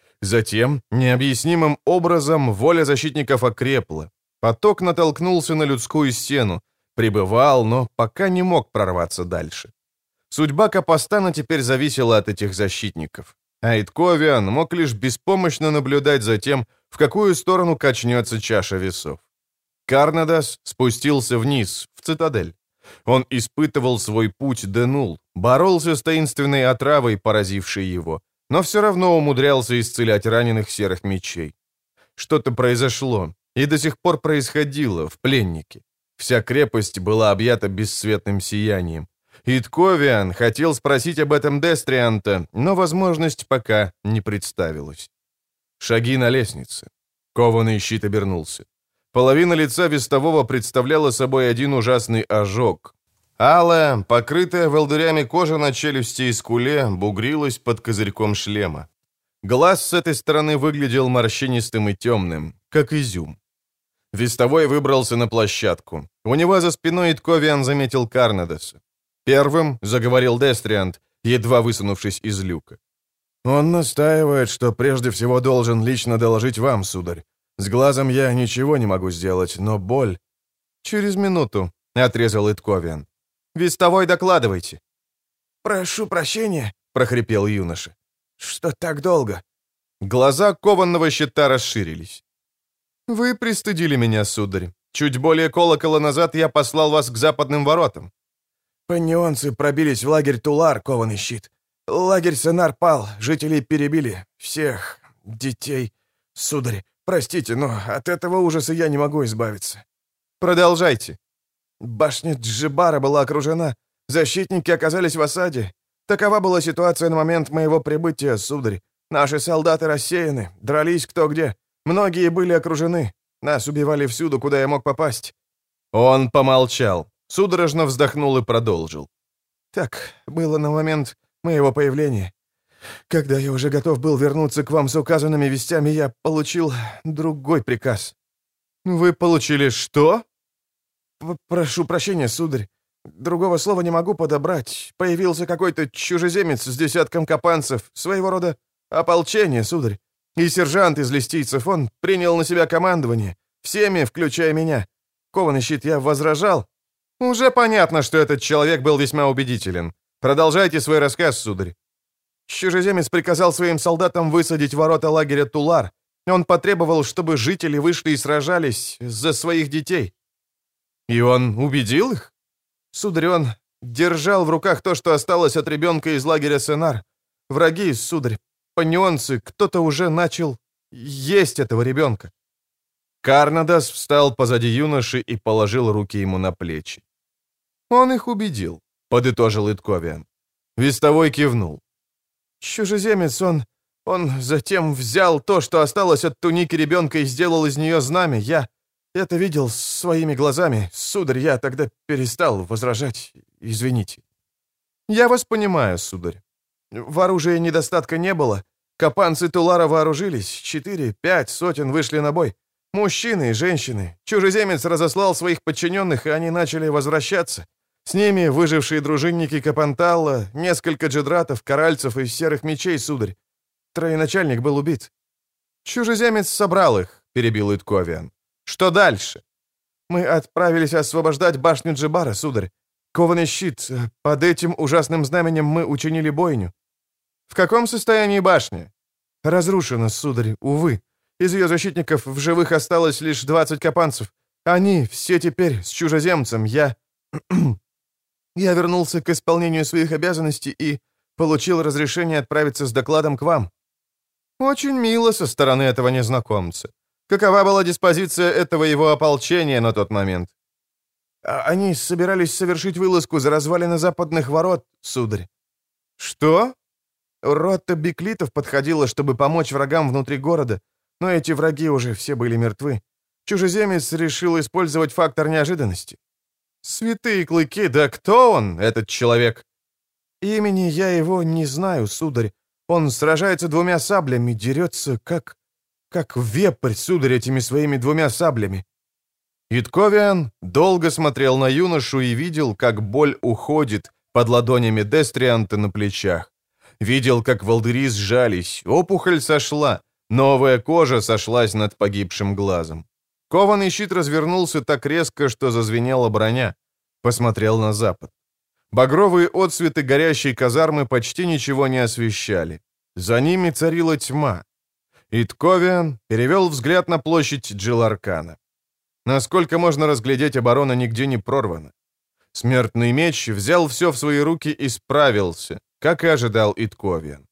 Затем, необъяснимым образом, воля защитников окрепла. Поток натолкнулся на людскую стену, пребывал, но пока не мог прорваться дальше. Судьба Капостана теперь зависела от этих защитников. Айтковиан мог лишь беспомощно наблюдать за тем, в какую сторону качнется чаша весов. Карнадас спустился вниз, в цитадель. Он испытывал свой путь до нул, боролся с таинственной отравой, поразившей его, но все равно умудрялся исцелять раненых Серых Мечей. Что-то произошло, и до сих пор происходило в пленнике. Вся крепость была объята бесцветным сиянием. Итковиан хотел спросить об этом Дестрианта, но возможность пока не представилась. Шаги на лестнице. Кованый щит обернулся. Половина лица вестового представляла собой один ужасный ожог. Алая, покрытая волдырями кожа на челюсти и скуле, бугрилась под козырьком шлема. Глаз с этой стороны выглядел морщинистым и темным, как изюм. Вестовой выбрался на площадку. У него за спиной Итковиан заметил Карнадаса. Первым заговорил Дестриант, едва высунувшись из люка. «Он настаивает, что прежде всего должен лично доложить вам, сударь. С глазом я ничего не могу сделать, но боль...» «Через минуту», — отрезал Итковиан. «Вестовой, докладывайте». «Прошу прощения», — прохрипел юноша. «Что так долго?» Глаза кованного щита расширились. «Вы пристыдили меня, сударь. Чуть более колокола назад я послал вас к западным воротам». «Панионцы пробились в лагерь Тулар, кованый щит. Лагерь Сенар пал, жителей перебили. Всех детей. Сударь, простите, но от этого ужаса я не могу избавиться». «Продолжайте». Башня Джибара была окружена. Защитники оказались в осаде. Такова была ситуация на момент моего прибытия, сударь. Наши солдаты рассеяны, дрались кто где. Многие были окружены. Нас убивали всюду, куда я мог попасть». Он помолчал, судорожно вздохнул и продолжил. «Так было на момент моего появления. Когда я уже готов был вернуться к вам с указанными вестями, я получил другой приказ». «Вы получили что?» «Прошу прощения, сударь. Другого слова не могу подобрать. Появился какой-то чужеземец с десятком капанцев, своего рода ополчение, сударь. И сержант из листийцев, он принял на себя командование, всеми, включая меня. Кованый щит, я возражал». «Уже понятно, что этот человек был весьма убедителен. Продолжайте свой рассказ, сударь». Чужеземец приказал своим солдатам высадить ворота лагеря Тулар. Он потребовал, чтобы жители вышли и сражались за своих детей. «И он убедил их?» «Сударь, он держал в руках то, что осталось от ребенка из лагеря Сенар. Враги, сударь, панионцы, кто-то уже начал есть этого ребенка». Карнадас встал позади юноши и положил руки ему на плечи. «Он их убедил», — подытожил Итковиан. Вестовой кивнул. «Чужеземец, он... он затем взял то, что осталось от туники ребенка, и сделал из нее знамя. Я это видел своими глазами. Сударь, я тогда перестал возражать. Извините». «Я вас понимаю, сударь». «В оружии недостатка не было. Капанцы Тулара вооружились. Четыре, пять сотен вышли на бой. Мужчины и женщины. Чужеземец разослал своих подчиненных, и они начали возвращаться. С ними выжившие дружинники Капанталла, несколько джедратов, каральцев и Серых Мечей, сударь. Троеначальник был убит». «Чужеземец собрал их», — перебил Итковиан. «Что дальше?» «Мы отправились освобождать башню Джибара, сударь. Кованый щит. Под этим ужасным знаменем мы учинили бойню». «В каком состоянии башня?» «Разрушена, сударь, увы. Из ее защитников в живых осталось лишь двадцать капанцев. Они все теперь с чужеземцем. Я... Я вернулся к исполнению своих обязанностей и получил разрешение отправиться с докладом к вам». «Очень мило со стороны этого незнакомца. Какова была диспозиция этого его ополчения на тот момент?» «Они собирались совершить вылазку за развалины западных ворот, сударь». «Что?» «Рота биклитов подходила, чтобы помочь врагам внутри города, но эти враги уже все были мертвы. Чужеземец решил использовать фактор неожиданности. Святые клыки, да кто он, этот человек? Имени я его не знаю, сударь. Он сражается двумя саблями, дерется как... как вепрь, сударь, этими своими двумя саблями. Итковиан долго смотрел на юношу и видел, как боль уходит под ладонями Дестрианта на плечах. Видел, как волдыри сжались, опухоль сошла, новая кожа сошлась над погибшим глазом. Кованый щит развернулся так резко, что зазвенела броня. Посмотрел на запад. Багровые отсветы горящей казармы почти ничего не освещали. За ними царила тьма. Итковиан перевел взгляд на площадь Джиларкана. Насколько можно разглядеть, оборона нигде не прорвана. Смертный меч взял все в свои руки и справился, как и ожидал Итковиан.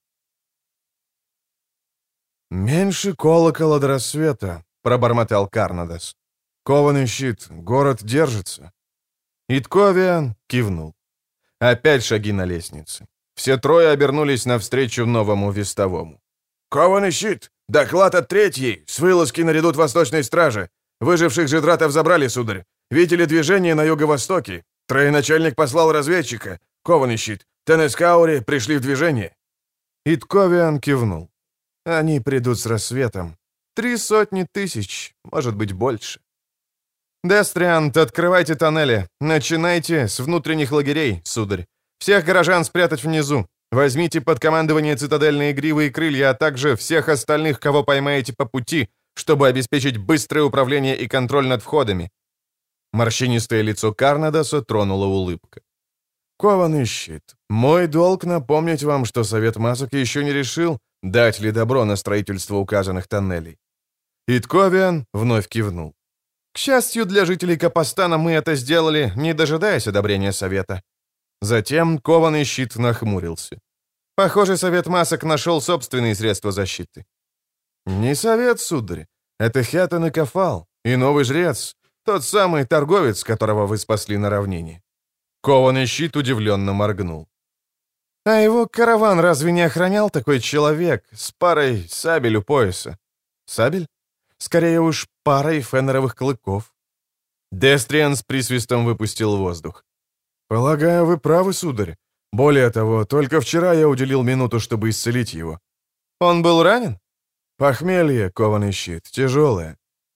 «Меньше колокола до рассвета», — пробормотал Карнадас. «Кованый щит, город держится». Итковиан кивнул. Опять шаги на лестнице. Все трое обернулись навстречу новому вестовому. «Кованый щит! Доклад от третьей! С вылазки наряду Восточной стражи! Выживших жидратов забрали, сударь! Видели движение на юго-востоке! Троеначальник послал разведчика! Кованый щит! Тенескаури пришли в движение!» Итковиан кивнул. «Они придут с рассветом. Три сотни тысяч, может быть, больше». «Дестриант, открывайте тоннели. Начинайте с внутренних лагерей, сударь. Всех горожан спрятать внизу. Возьмите под командование цитадельные гривы и крылья, а также всех остальных, кого поймаете по пути, чтобы обеспечить быстрое управление и контроль над входами». Морщинистое лицо Карнадаса тронула улыбка. «Кованый щит, мой долг напомнить вам, что Совет Масок еще не решил, дать ли добро на строительство указанных тоннелей». Итковиан вновь кивнул. «К счастью для жителей Капостана, мы это сделали, не дожидаясь одобрения Совета». Затем Кованый щит нахмурился. «Похоже, Совет Масок нашел собственные средства защиты». «Не Совет, сударь. Это Хятан и Кафал, и новый жрец, тот самый торговец, которого вы спасли на равнине». Кованый щит удивленно моргнул. «А его караван разве не охранял такой человек с парой сабель у пояса? Сабель? Скорее уж, парой фенеровых клыков». Дестриан с присвистом выпустил воздух. «Полагаю, вы правы, сударь. Более того, только вчера я уделил минуту, чтобы исцелить его». «Он был ранен?» «Похмелье, Кованый щит, тяжелое».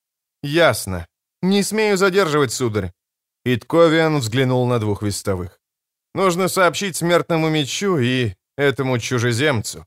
«Ясно. Не смею задерживать, сударь». Итковиан взглянул на двух вестовых. «Нужно сообщить смертному мечу и этому чужеземцу».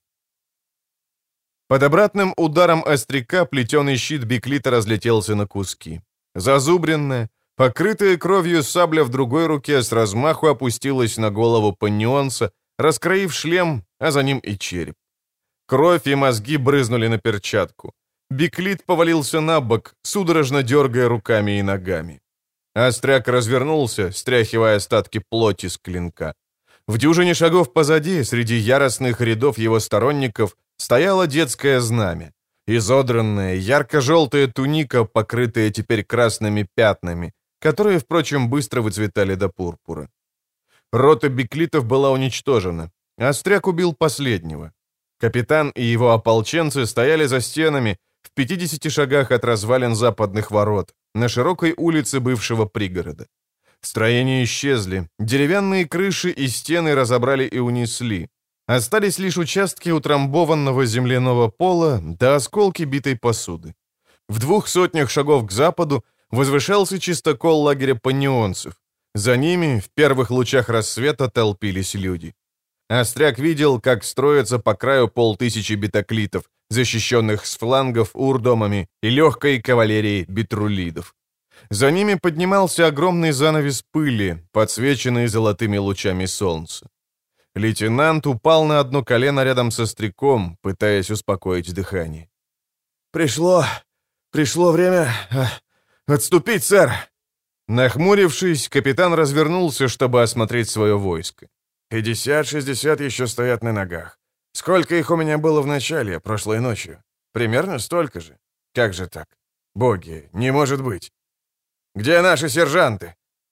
Под обратным ударом остряка плетеный щит Биклита разлетелся на куски. Зазубренная, покрытая кровью сабля в другой руке с размаху опустилась на голову Паннионса, раскроив шлем, а за ним и череп. Кровь и мозги брызнули на перчатку. Биклит повалился на бок, судорожно дергая руками и ногами. Остряк развернулся, стряхивая остатки плоти с клинка. В дюжине шагов позади, среди яростных рядов его сторонников, стояло детское знамя. Изодранная, ярко-желтая туника, покрытая теперь красными пятнами, которые, впрочем, быстро выцветали до пурпура. Рота биклитов была уничтожена. Остряк убил последнего. Капитан и его ополченцы стояли за стенами в пятидесяти шагах от развалин западных ворот, на широкой улице бывшего пригорода. Строения исчезли, деревянные крыши и стены разобрали и унесли. Остались лишь участки утрамбованного земляного пола да осколки битой посуды. В двух сотнях шагов к западу возвышался чистокол лагеря паннионцев. За ними в первых лучах рассвета толпились люди. Остряк видел, как строятся по краю полтысячи битоклитов, защищенных с флангов урдомами и легкой кавалерией битрулидов. За ними поднимался огромный занавес пыли, подсвеченный золотыми лучами солнца. Лейтенант упал на одно колено рядом со Остряком, пытаясь успокоить дыхание. «Пришло... пришло время... отступить, сэр!» Нахмурившись, капитан развернулся, чтобы осмотреть свое войско. «Пятьдесят-шестьдесят еще стоят на ногах. Сколько их у меня было в начале, прошлой ночью? Примерно столько же. Как же так? Боги, не может быть. Где наши сержанты?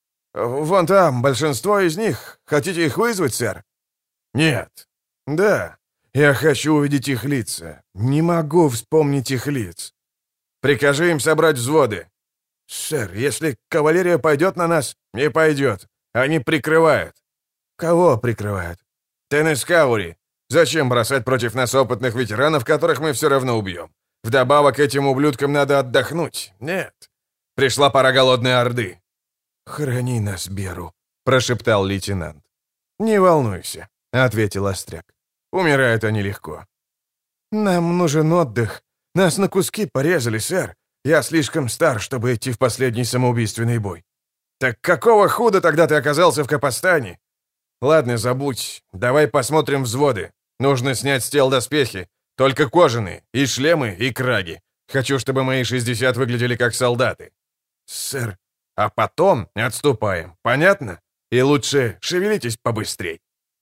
Вон там, большинство из них. Хотите их вызвать, сэр? Нет. Да, я хочу увидеть их лица. Не могу вспомнить их лиц. Прикажи им собрать взводы. «Сэр, если кавалерия пойдет на нас, не пойдет. Они прикрывают». «Кого прикрывают?» «Тенескаури. Зачем бросать против нас опытных ветеранов, которых мы все равно убьем? Вдобавок этим ублюдкам надо отдохнуть. Нет. Пришла пора голодной орды». «Храни нас, Беру», — прошептал лейтенант. «Не волнуйся», — ответил Остряк. «Умирают они легко». «Нам нужен отдых. Нас на куски порезали, сэр. Я слишком стар, чтобы идти в последний самоубийственный бой». «Так какого худа тогда ты оказался в Капостане?» «Ладно, забудь. Давай посмотрим взводы. Нужно снять с тел доспехи. Только кожаные. И шлемы, и краги. Хочу, чтобы мои шестьдесят выглядели как солдаты». «Сэр, а потом отступаем. Понятно? И лучше шевелитесь побыстрей».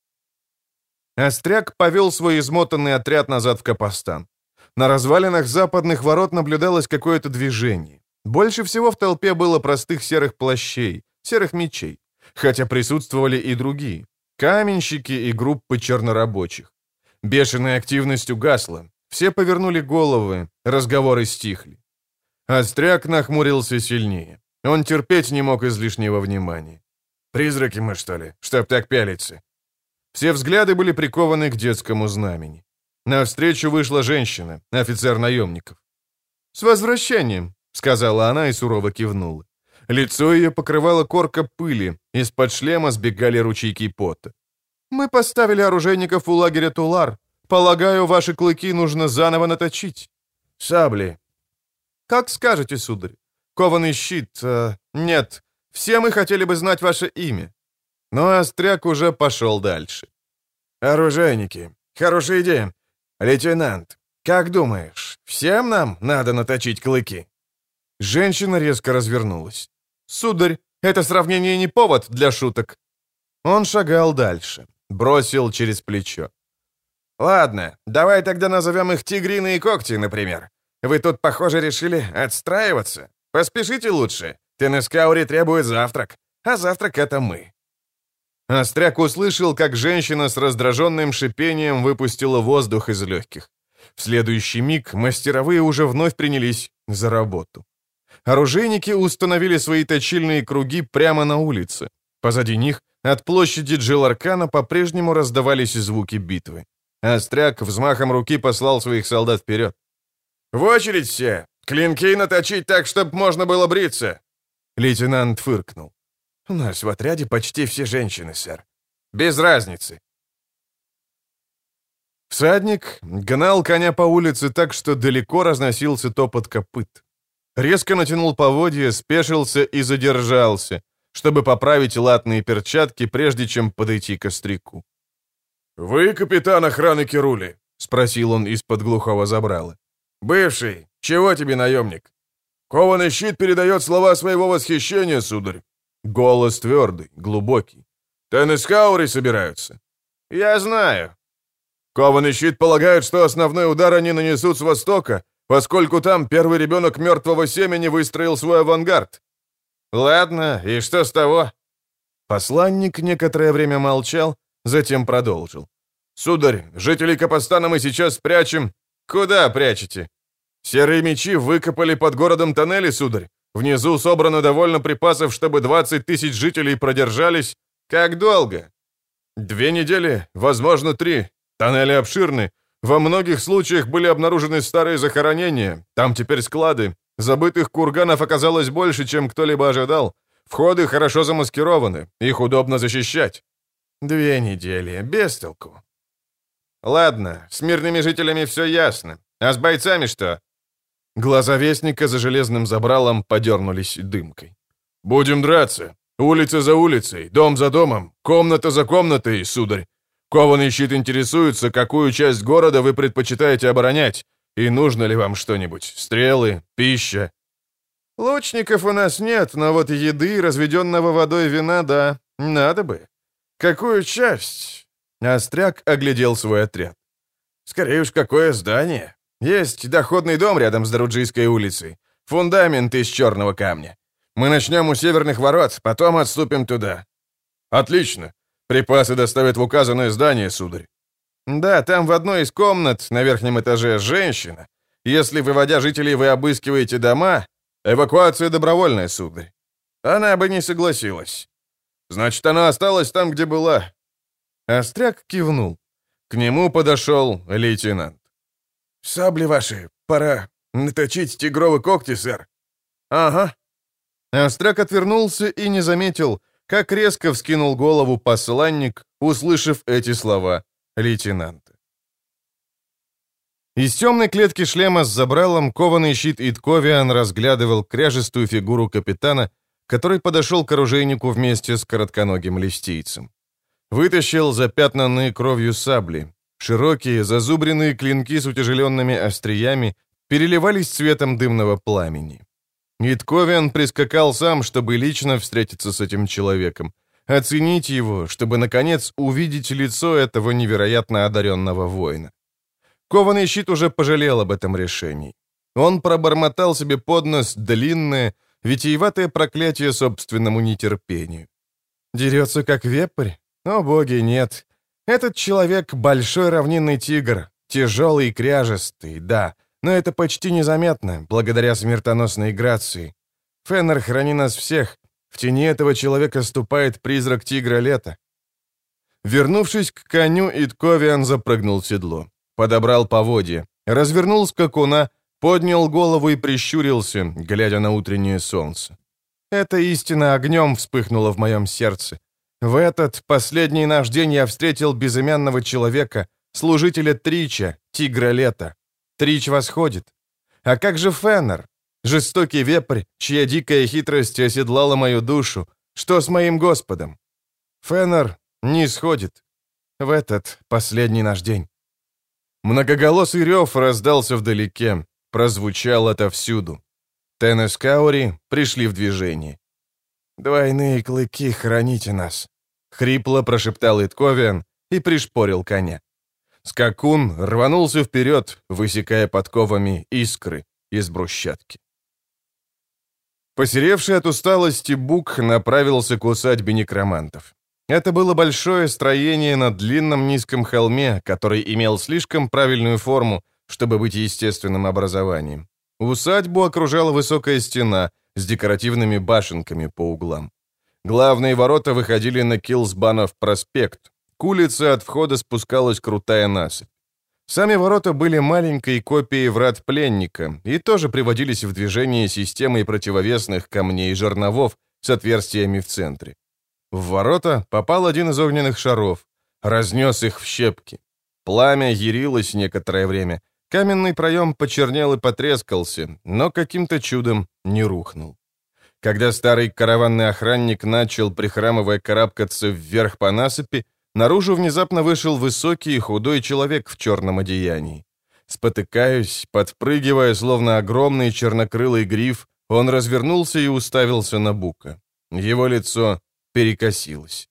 Остряк повел свой измотанный отряд назад в Капостан. На развалинах западных ворот наблюдалось какое-то движение. Больше всего в толпе было простых серых плащей, серых мечей, хотя присутствовали и другие — каменщики и группы чернорабочих. Бешеная активность угасла, все повернули головы, разговоры стихли. Остряк нахмурился сильнее. Он терпеть не мог излишнего внимания. «Призраки мы, что ли, чтоб так пялиться?» Все взгляды были прикованы к детскому знамени. Навстречу вышла женщина, офицер наемников. «С возвращением», — сказала она и сурово кивнула. Лицо ее покрывало корка пыли, из-под шлема сбегали ручейки пота. «Мы поставили оружейников у лагеря Тулар. Полагаю, ваши клыки нужно заново наточить». «Сабли». «Как скажете, сударь. Кованый щит... Э, нет, все мы хотели бы знать ваше имя». Но Остряк уже пошел дальше. «Оружейники. Хорошая идея. Лейтенант, как думаешь, всем нам надо наточить клыки?» Женщина резко развернулась. «Сударь, это сравнение не повод для шуток». Он шагал дальше, бросил через плечо. «Ладно, давай тогда назовем их тигриные когти, например. Вы тут, похоже, решили отстраиваться. Поспешите лучше. Тенескаури требует завтрак, а завтрак — это мы». Остряк услышал, как женщина с раздраженным шипением выпустила воздух из легких. В следующий миг мастеровые уже вновь принялись за работу. Оружейники установили свои точильные круги прямо на улице. Позади них, от площади Джиларкана, по-прежнему раздавались звуки битвы. Остряк взмахом руки послал своих солдат вперед. «В очередь все! Клинки наточить так, чтобы можно было бриться!» Лейтенант фыркнул. «У нас в отряде почти все женщины, сэр. Без разницы». Всадник гнал коня по улице так, что далеко разносился топот копыт. Резко натянул поводья, спешился и задержался, чтобы поправить латные перчатки, прежде чем подойти к остряку. «Вы капитан охраны Керули?» — спросил он из-под глухого забрала. «Бывший. Чего тебе, наемник?» «Кованый щит передает слова своего восхищения, сударь». Голос твердый, глубокий. «Тенескаури собираются». «Я знаю». «Кованый щит полагает, что основной удар они нанесут с востока, поскольку там первый ребенок мертвого семени выстроил свой авангард». «Ладно, и что с того?» Посланник некоторое время молчал, затем продолжил. «Сударь, жителей Капостана мы сейчас прячем». «Куда прячете?» «Серые мечи выкопали под городом тоннели, сударь. Внизу собрано довольно припасов, чтобы двадцать тысяч жителей продержались. Как долго?» «Две недели, возможно, три. Тоннели обширны. Во многих случаях были обнаружены старые захоронения. Там теперь склады. Забытых курганов оказалось больше, чем кто-либо ожидал. Входы хорошо замаскированы. Их удобно защищать». «Две недели. Без толку». «Ладно, с мирными жителями все ясно. А с бойцами что?» Глаза Вестника за железным забралом подернулись дымкой. «Будем драться. Улица за улицей, дом за домом, комната за комнатой, сударь. Кованый щит интересуется, какую часть города вы предпочитаете оборонять, и нужно ли вам что-нибудь, стрелы, пища». «Лучников у нас нет, но вот еды, разведенного водой вина, да, надо бы. Какую часть?» Остряк оглядел свой отряд. «Скорее уж, какое здание. Есть доходный дом рядом с Даруджийской улицей. Фундамент из черного камня. Мы начнем у северных ворот, потом отступим туда». «Отлично. Припасы доставят в указанное здание, сударь». «Да, там в одной из комнат на верхнем этаже женщина. Если, выводя жителей, вы обыскиваете дома...» Эвакуация добровольная, сударь. Она бы не согласилась. Значит, она осталась там, где была. Остряк кивнул. К нему подошел лейтенант. «Сабли ваши, пора наточить тигровые когти, сэр». «Ага». Остряк отвернулся и не заметил, как резко вскинул голову посланник, услышав эти слова лейтенанта. Из темной клетки шлема с забралом кованый щит Итковиан разглядывал кряжестую фигуру капитана, который подошел к оружейнику вместе с коротконогим листийцем. Вытащил запятнанные кровью сабли. Широкие, зазубренные клинки с утяжеленными остриями переливались цветом дымного пламени. Итковиан прискакал сам, чтобы лично встретиться с этим человеком, оценить его, чтобы, наконец, увидеть лицо этого невероятно одаренного воина. Кованый щит уже пожалел об этом решении. Он пробормотал себе под нос длинное, витиеватое проклятие собственному нетерпению. Дерется как вепрь? О, боги, нет. Этот человек — большой равнинный тигр, тяжелый и кряжестый, да, но это почти незаметно, благодаря смертоносной грации. Феннер, храни нас всех. В тени этого человека ступает призрак тигра лета. Вернувшись к коню, Итковиан запрыгнул в седло. Подобрал поводья, развернул скакуна, поднял голову и прищурился, глядя на утреннее солнце. Эта истина огнем вспыхнула в моем сердце. В этот последний наш день я встретил безымянного человека, служителя Трича, тигра лета. Трич восходит. А как же Феннер? Жестокий вепрь, чья дикая хитрость оседлала мою душу. Что с моим Господом? Феннер не сходит. В этот последний наш день. Многоголосый рев раздался вдалеке, прозвучал отовсюду. Тенес Каури пришли в движение. «Двойные клыки, храните нас», — хрипло прошептал Итковиан и пришпорил коня. Скакун рванулся вперед, высекая подковами искры из брусчатки. Посеревший от усталости Бук направился к усадьбе некромантов. Это было большое строение на длинном низком холме, который имел слишком правильную форму, чтобы быть естественным образованием. Усадьбу окружала высокая стена с декоративными башенками по углам. Главные ворота выходили на Килсбанов проспект. К улице от входа спускалась крутая насыпь. Сами ворота были маленькой копией врат пленника и тоже приводились в движение системой противовесных камней жерновов с отверстиями в центре. В ворота попал один из огненных шаров, разнес их в щепки. Пламя ярилось некоторое время, каменный проем почернел и потрескался, но каким-то чудом не рухнул. Когда старый караванный охранник начал, прихрамывая, карабкаться вверх по насыпи, наружу внезапно вышел высокий и худой человек в черном одеянии. Спотыкаясь, подпрыгивая, словно огромный чернокрылый гриф, он развернулся и уставился на Бука. Его лицо перекосилось.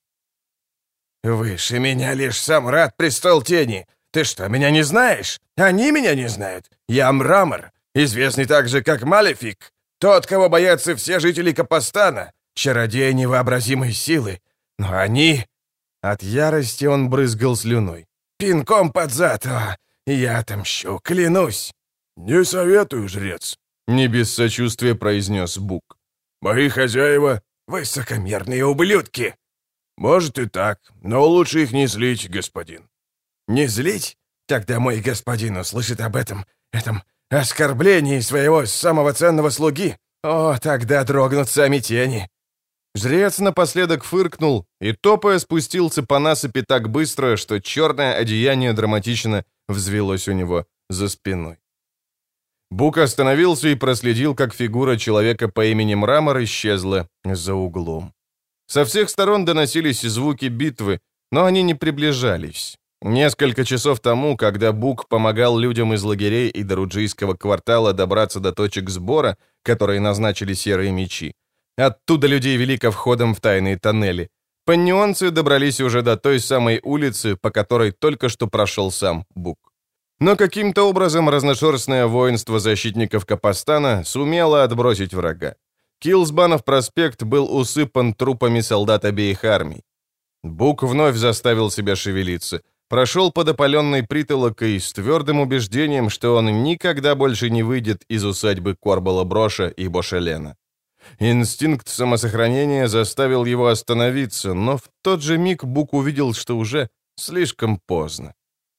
«Выше меня лишь сам Рад Престол Тени. Ты что, меня не знаешь? Они меня не знают. Я Мрамор, известный также как Малефик, тот, кого боятся все жители Капостана, чародей невообразимой силы. Но они...» От ярости он брызгал слюной. «Пинком под зад, о, я отомщу, клянусь!» «Не советую, жрец», — не без сочувствия произнес Бук. «Мои хозяева — высокомерные ублюдки». «Может и так, но лучше их не злить, господин». «Не злить? Тогда мой господин услышит об этом, этом оскорблении своего самого ценного слуги. О, тогда дрогнут сами тени». Жрец напоследок фыркнул и, топая, спустился по насыпи так быстро, что черное одеяние драматично взвелось у него за спиной. Бук остановился и проследил, как фигура человека по имени Мрамор исчезла за углом. Со всех сторон доносились звуки битвы, но они не приближались. Несколько часов тому, когда Бук помогал людям из лагерей и Даруджийского квартала добраться до точек сбора, которые назначили серые мечи, оттуда людей вели ко входам в тайные тоннели. Паннионцы добрались уже до той самой улицы, по которой только что прошел сам Бук. Но каким-то образом разношерстное воинство защитников Капостана сумело отбросить врага. Килсбанов проспект был усыпан трупами солдат обеих армий. Бук вновь заставил себя шевелиться, прошел под опаленной притолокой с твердым убеждением, что он никогда больше не выйдет из усадьбы Корбала Броша и Бошелена. Инстинкт самосохранения заставил его остановиться, но в тот же миг Бук увидел, что уже слишком поздно.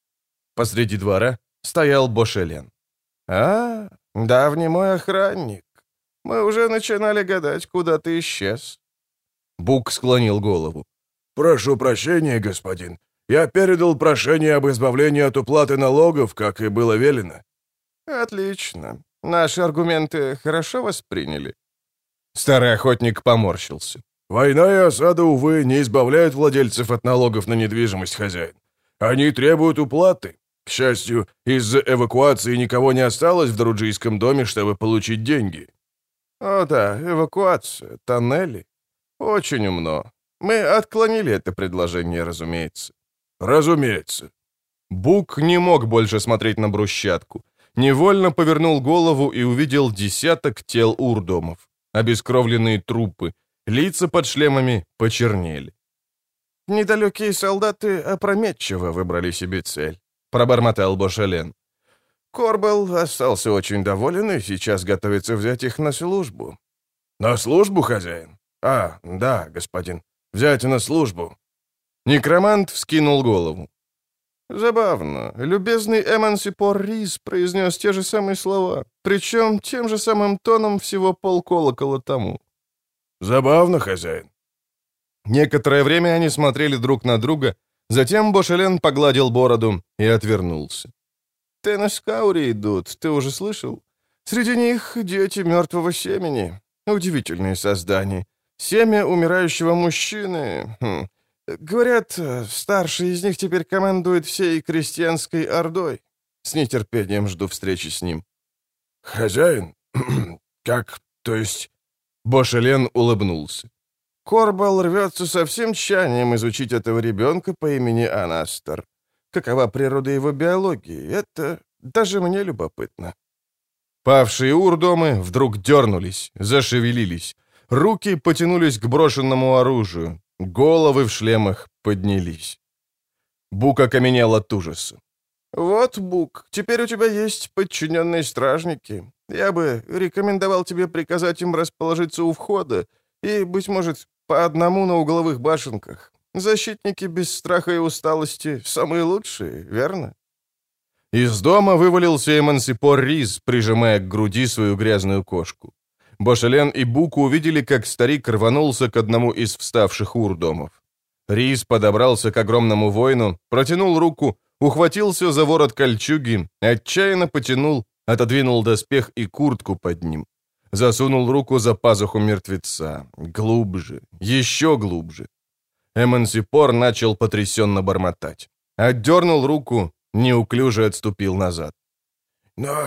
Посреди двора стоял Бошелен. «А, давний мой охранник. Мы уже начинали гадать, куда ты исчез». Бук склонил голову. «Прошу прощения, господин. Я передал прошение об избавлении от уплаты налогов, как и было велено». «Отлично. Наши аргументы хорошо восприняли». Старый охотник поморщился. «Война и осада, увы, не избавляют владельцев от налогов на недвижимость, хозяин. Они требуют уплаты. К счастью, из-за эвакуации никого не осталось в Друджийском доме, чтобы получить деньги». «О да, эвакуация, тоннели. Очень умно. Мы отклонили это предложение, разумеется». «Разумеется». Бук не мог больше смотреть на брусчатку. Невольно повернул голову и увидел десяток тел урдомов. Обескровленные трупы, лица под шлемами почернели. «Недалекие солдаты опрометчиво выбрали себе цель», — пробормотал Бошелен. «Корбал остался очень доволен и сейчас готовится взять их на службу». «На службу, хозяин?» «А, да, господин, взять на службу». Некромант вскинул голову. «Забавно. Любезный Эмансипор Рис произнес те же самые слова, причем тем же самым тоном всего полколокола тому». «Забавно, хозяин». Некоторое время они смотрели друг на друга, затем Бошелен погладил бороду и отвернулся. «Тенескаури идут, ты уже слышал? Среди них дети мертвого семени. Удивительные создания. Семя умирающего мужчины. Хм. Говорят, старший из них теперь командует всей крестьянской ордой. С нетерпением жду встречи с ним». «Хозяин? Как, то есть...» Бошелен улыбнулся. «Корбал рвется со всем тщанием изучить этого ребенка по имени Анастер. Какова природа его биологии? Это даже мне любопытно». Павшие урдомы вдруг дернулись, зашевелились. Руки потянулись к брошенному оружию. Головы в шлемах поднялись. Бук окаменел от ужаса. «Вот, Бук, теперь у тебя есть подчиненные стражники. Я бы рекомендовал тебе приказать им расположиться у входа и, быть может, по одному на угловых башенках. Защитники без страха и усталости самые лучшие, верно?» Из дома вывалился Эмансипор Рис, прижимая к груди свою грязную кошку. Бошелен и Бук увидели, как старик рванулся к одному из вставших урдомов. Рис подобрался к огромному воину, протянул руку, ухватился за ворот кольчуги, отчаянно потянул, отодвинул доспех и куртку под ним. Засунул руку за пазуху мертвеца. Глубже, еще глубже. Эмансипор начал потрясенно бормотать. Отдернул руку, неуклюже отступил назад. «Но...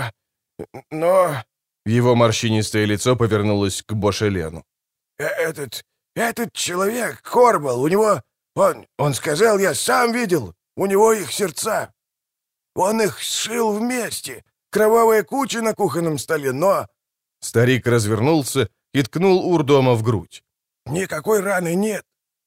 но...» Его морщинистое лицо повернулось к Бошелену. «Этот... этот человек, Корбал, у него... Он... он сказал, я сам видел, у него их сердца. Он их сшил вместе. Кровавая куча на кухонном столе, но...» Старик развернулся и ткнул урдома в грудь. «Никакой раны нет».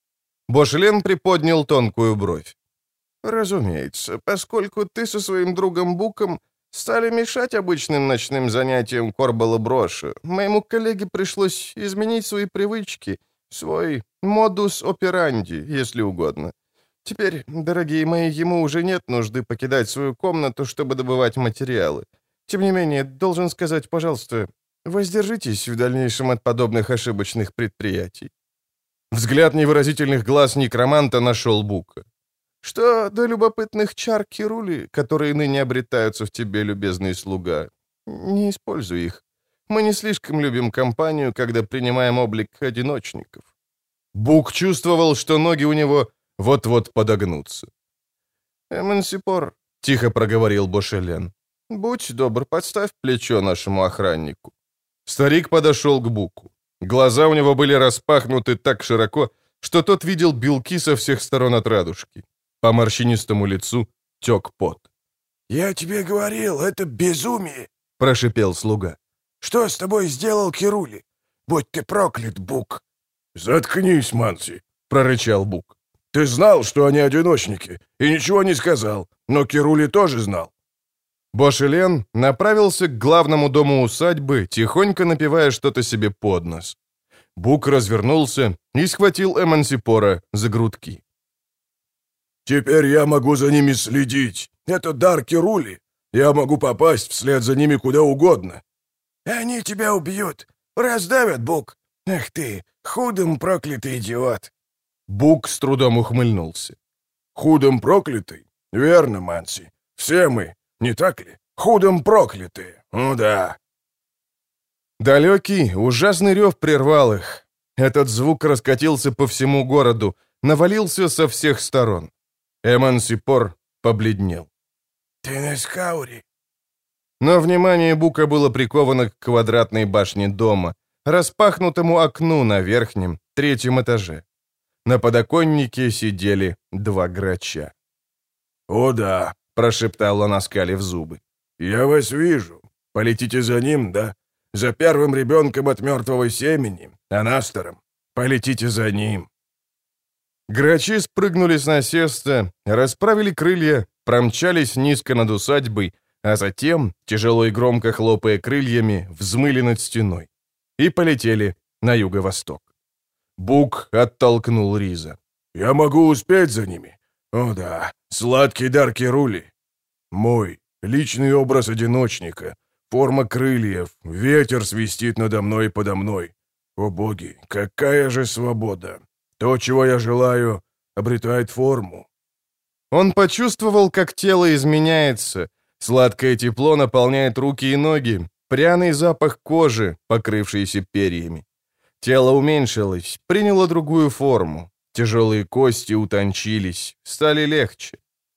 Бошелен приподнял тонкую бровь. «Разумеется, поскольку ты со своим другом Буком стали мешать обычным ночным занятиям Корбала Броша, моему коллеге пришлось изменить свои привычки, свой модус операнди, если угодно. Теперь, дорогие мои, ему уже нет нужды покидать свою комнату, чтобы добывать материалы. Тем не менее, должен сказать, пожалуйста, воздержитесь в дальнейшем от подобных ошибочных предприятий». Взгляд невыразительных глаз некроманта нашел Бука. «Что до любопытных чар Кирули, которые ныне обретаются в тебе, любезный слуга, не используй их. Мы не слишком любим компанию, когда принимаем облик одиночников». Бук чувствовал, что ноги у него вот-вот подогнутся. «Эмансипор», — тихо проговорил Бошелен, — «будь добр, подставь плечо нашему охраннику». Старик подошел к Буку. Глаза у него были распахнуты так широко, что тот видел белки со всех сторон от радужки. По морщинистому лицу тек пот. «Я тебе говорил, это безумие!» — прошипел слуга. «Что с тобой сделал Кирули? Будь ты проклят, Бук!» «Заткнись, Манси!» — прорычал Бук. Ты знал, что они одиночники, и ничего не сказал, но Кирули тоже знал». Бошелен направился к главному дому усадьбы, тихонько напевая что-то себе под нос. Бук развернулся и схватил Эмансипора за грудки. «Теперь я могу за ними следить. Это дар Кирули. Я могу попасть вслед за ними куда угодно». «Они тебя убьют. Раздавят, Бук. Эх ты, худом проклятый идиот». Бук с трудом ухмыльнулся. «Худом проклятый? Верно, Манси. Все мы, не так ли? Худом проклятые. Ну да». Далекий, ужасный рев прервал их. Этот звук раскатился по всему городу, навалился со всех сторон. Эмансипор побледнел. «Ты на Скауре?» Но внимание Бука было приковано к квадратной башне дома, распахнутому окну на верхнем, третьем этаже. На подоконнике сидели два грача. «О да», — прошептал он, оскалив зубы. «Я вас вижу. Полетите за ним, да? За первым ребенком от мертвого семени, Анастором. Полетите за ним». Грачи спрыгнули с насеста, расправили крылья, промчались низко над усадьбой, а затем, тяжело и громко хлопая крыльями, взмыли над стеной и полетели на юго-восток. Бук оттолкнул Риза. «Я могу успеть за ними. О да, сладкий дар Кирули. Мой личный образ одиночника, форма крыльев, ветер свистит надо мной и подо мной. О боги, какая же свобода! То, чего я желаю, обретает форму». Он почувствовал, как тело изменяется, сладкое тепло наполняет руки и ноги, пряный запах кожи, покрывшийся перьями. Тело уменьшилось, приняло другую форму. Тяжелые кости утончились, стали легче.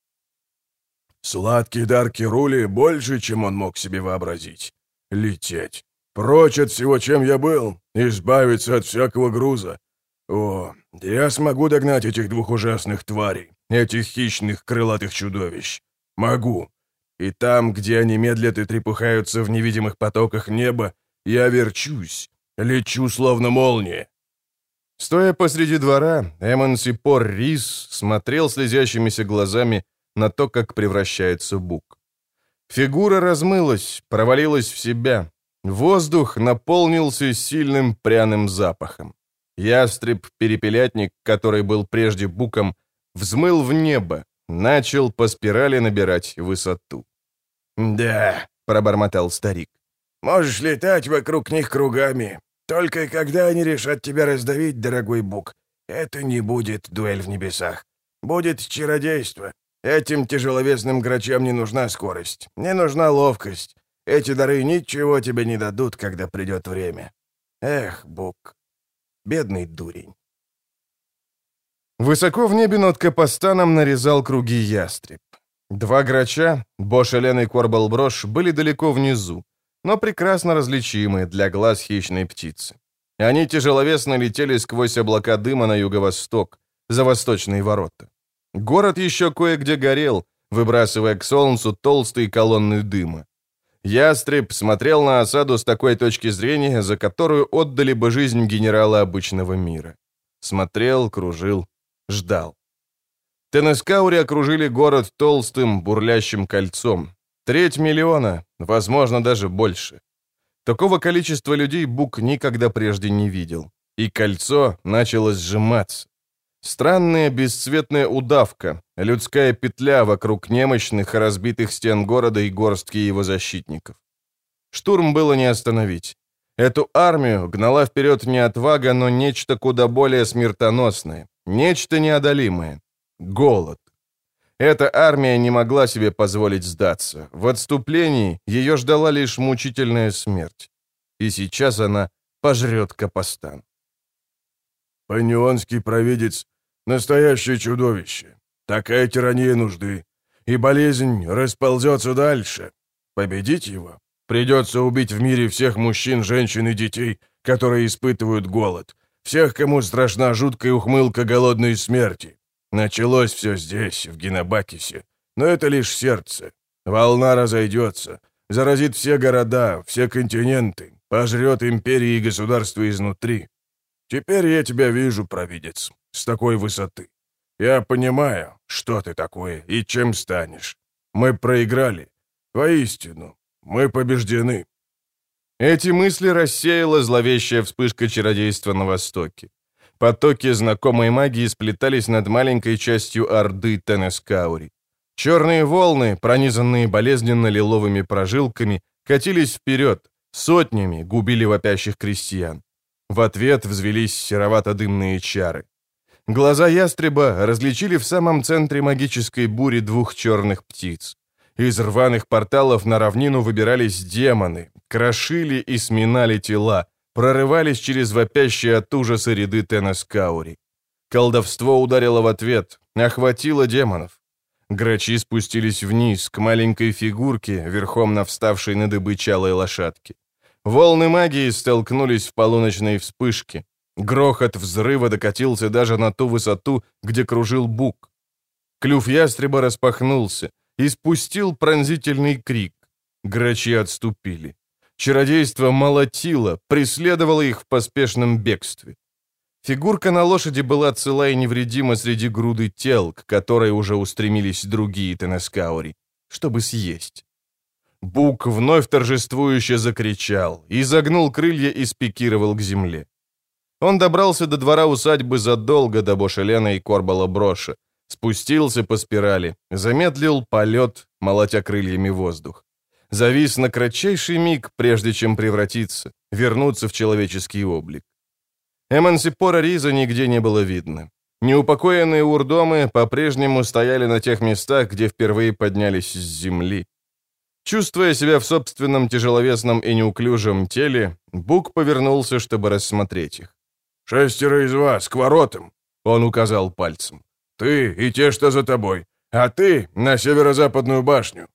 Сладкий дар Кирули больше, чем он мог себе вообразить. Лететь. Прочь от всего, чем я был, избавиться от всякого груза. О, я смогу догнать этих двух ужасных тварей, этих хищных крылатых чудовищ. Могу. И там, где они медлят и трепыхаются в невидимых потоках неба, я верчусь, лечу словно молния. Стоя посреди двора, Эмансипор Риз смотрел слезящимися глазами на то, как превращается Бук. Фигура размылась, провалилась в себя. Воздух наполнился сильным пряным запахом. Ястреб-перепелятник, который был прежде Буком, взмыл в небо, начал по спирали набирать высоту. «Да», — пробормотал старик. «Можешь летать вокруг них кругами. Только когда они решат тебя раздавить, дорогой Бук, это не будет дуэль в небесах. Будет чародейство. Этим тяжеловесным грачам не нужна скорость, не нужна ловкость. Эти дары ничего тебе не дадут, когда придет время. Эх, Бук, бедный дурень». Высоко в небе над Капостаном нарезал круги ястреб. Два грача, Бошелен и Корбалброш, были далеко внизу, но прекрасно различимы для глаз хищной птицы. Они тяжеловесно летели сквозь облака дыма на юго-восток, за восточные ворота. Город еще кое-где горел, выбрасывая к солнцу толстые колонны дыма. Ястреб смотрел на осаду с такой точки зрения, за которую отдали бы жизнь генерала обычного мира. Смотрел, кружил, ждал. Тенескаури окружили город толстым, бурлящим кольцом. Треть миллиона, возможно, даже больше. Такого количества людей Бук никогда прежде не видел. И кольцо начало сжиматься. Странная бесцветная удавка, людская петля вокруг немощных и разбитых стен города и горстки его защитников. Штурм было не остановить. Эту армию гнала вперед не отвага, но нечто куда более смертоносное, нечто неодолимое — голод. Эта армия не могла себе позволить сдаться. В отступлении ее ждала лишь мучительная смерть. И сейчас она пожрет Капостан. «Панионский провидец — настоящее чудовище. Такая тирания нужды. И болезнь расползется дальше. Победить его? Придется убить в мире всех мужчин, женщин и детей, которые испытывают голод. Всех, кому страшна жуткая ухмылка голодной смерти. Началось все здесь, в Генобакисе. Но это лишь сердце. Волна разойдется, заразит все города, все континенты, пожрет империи и государства изнутри. Теперь я тебя вижу, провидец, с такой высоты. Я понимаю, что ты такое и чем станешь. Мы проиграли. Воистину, мы побеждены». Эти мысли рассеяла зловещая вспышка чародейства на востоке. Потоки знакомой магии сплетались над маленькой частью Орды Тенескаури. Черные волны, пронизанные болезненно-лиловыми прожилками, катились вперед, сотнями губили вопящих крестьян. В ответ взвелись серовато-дымные чары. Глаза ястреба различили в самом центре магической бури двух черных птиц. Из рваных порталов на равнину выбирались демоны, крошили и сминали тела, прорывались через вопящие от ужаса ряды Тенескаури. Колдовство ударило в ответ, охватило демонов. Грачи спустились вниз, к маленькой фигурке, верхом на вставшей на дыбы чалой лошадке. Волны магии столкнулись в полуночной вспышке. Грохот взрыва докатился даже на ту высоту, где кружил бук. Клюв ястреба распахнулся и спустил пронзительный крик. Грачи отступили. Чародейство молотило, преследовало их в поспешном бегстве. Фигурка на лошади была цела и невредима среди груды тел, к которой уже устремились другие Тенескаури, чтобы съесть. Бук вновь торжествующе закричал, изогнул крылья и спикировал к земле. Он добрался до двора усадьбы задолго до Бошелена и Корбала Броша, спустился по спирали, замедлил полет, молотя крыльями воздух. Завис на кратчайший миг, прежде чем превратиться, вернуться в человеческий облик. Эмансипора Риза нигде не было видно. Неупокоенные урдомы по-прежнему стояли на тех местах, где впервые поднялись с земли. Чувствуя себя в собственном тяжеловесном и неуклюжем теле, Бук повернулся, чтобы рассмотреть их. «Шестеро из вас, к воротам!» — он указал пальцем. «Ты и те, что за тобой, а ты на северо-западную башню!»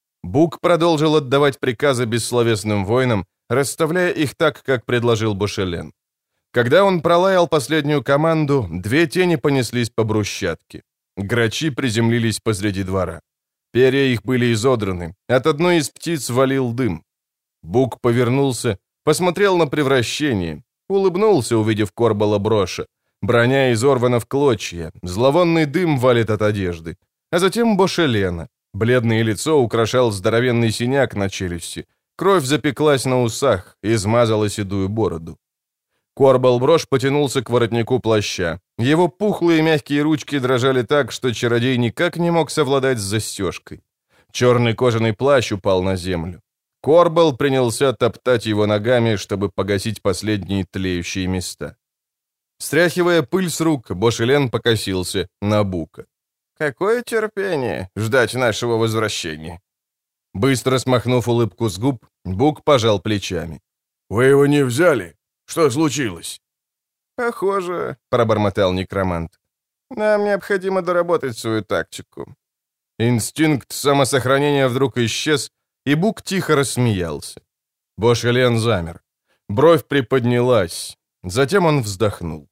Бук продолжил отдавать приказы бессловесным воинам, расставляя их так, как предложил Бошелен. Когда он пролаял последнюю команду, две тени понеслись по брусчатке. Грачи приземлились посреди двора. Перья их были изодраны, от одной из птиц валил дым. Бук повернулся, посмотрел на превращение, улыбнулся, увидев Корбала Броша. Броня изорвана в клочья, зловонный дым валит от одежды. А затем Бошелена. Бледное лицо украшал здоровенный синяк на челюсти. Кровь запеклась на усах, измазала седую бороду. Корбал Брош потянулся к воротнику плаща. Его пухлые мягкие ручки дрожали так, что чародей никак не мог совладать с застежкой. Черный кожаный плащ упал на землю. Корбал принялся топтать его ногами, чтобы погасить последние тлеющие места. Стряхивая пыль с рук, Бошелен покосился на Бука. «Какое терпение ждать нашего возвращения!» Быстро смахнув улыбку с губ, Бук пожал плечами. «Вы его не взяли? Что случилось?» «Похоже», — пробормотал некромант. «Нам необходимо доработать свою тактику». Инстинкт самосохранения вдруг исчез, и Бук тихо рассмеялся. Бошелен замер. Бровь приподнялась. Затем он вздохнул.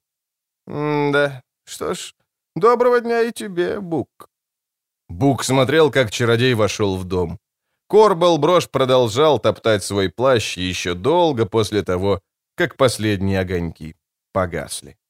«Да, что ж, доброго дня и тебе, Бук». Бук смотрел, как чародей вошел в дом. Корбал Брош продолжал топтать свой плащ еще долго после того, как последние огоньки погасли.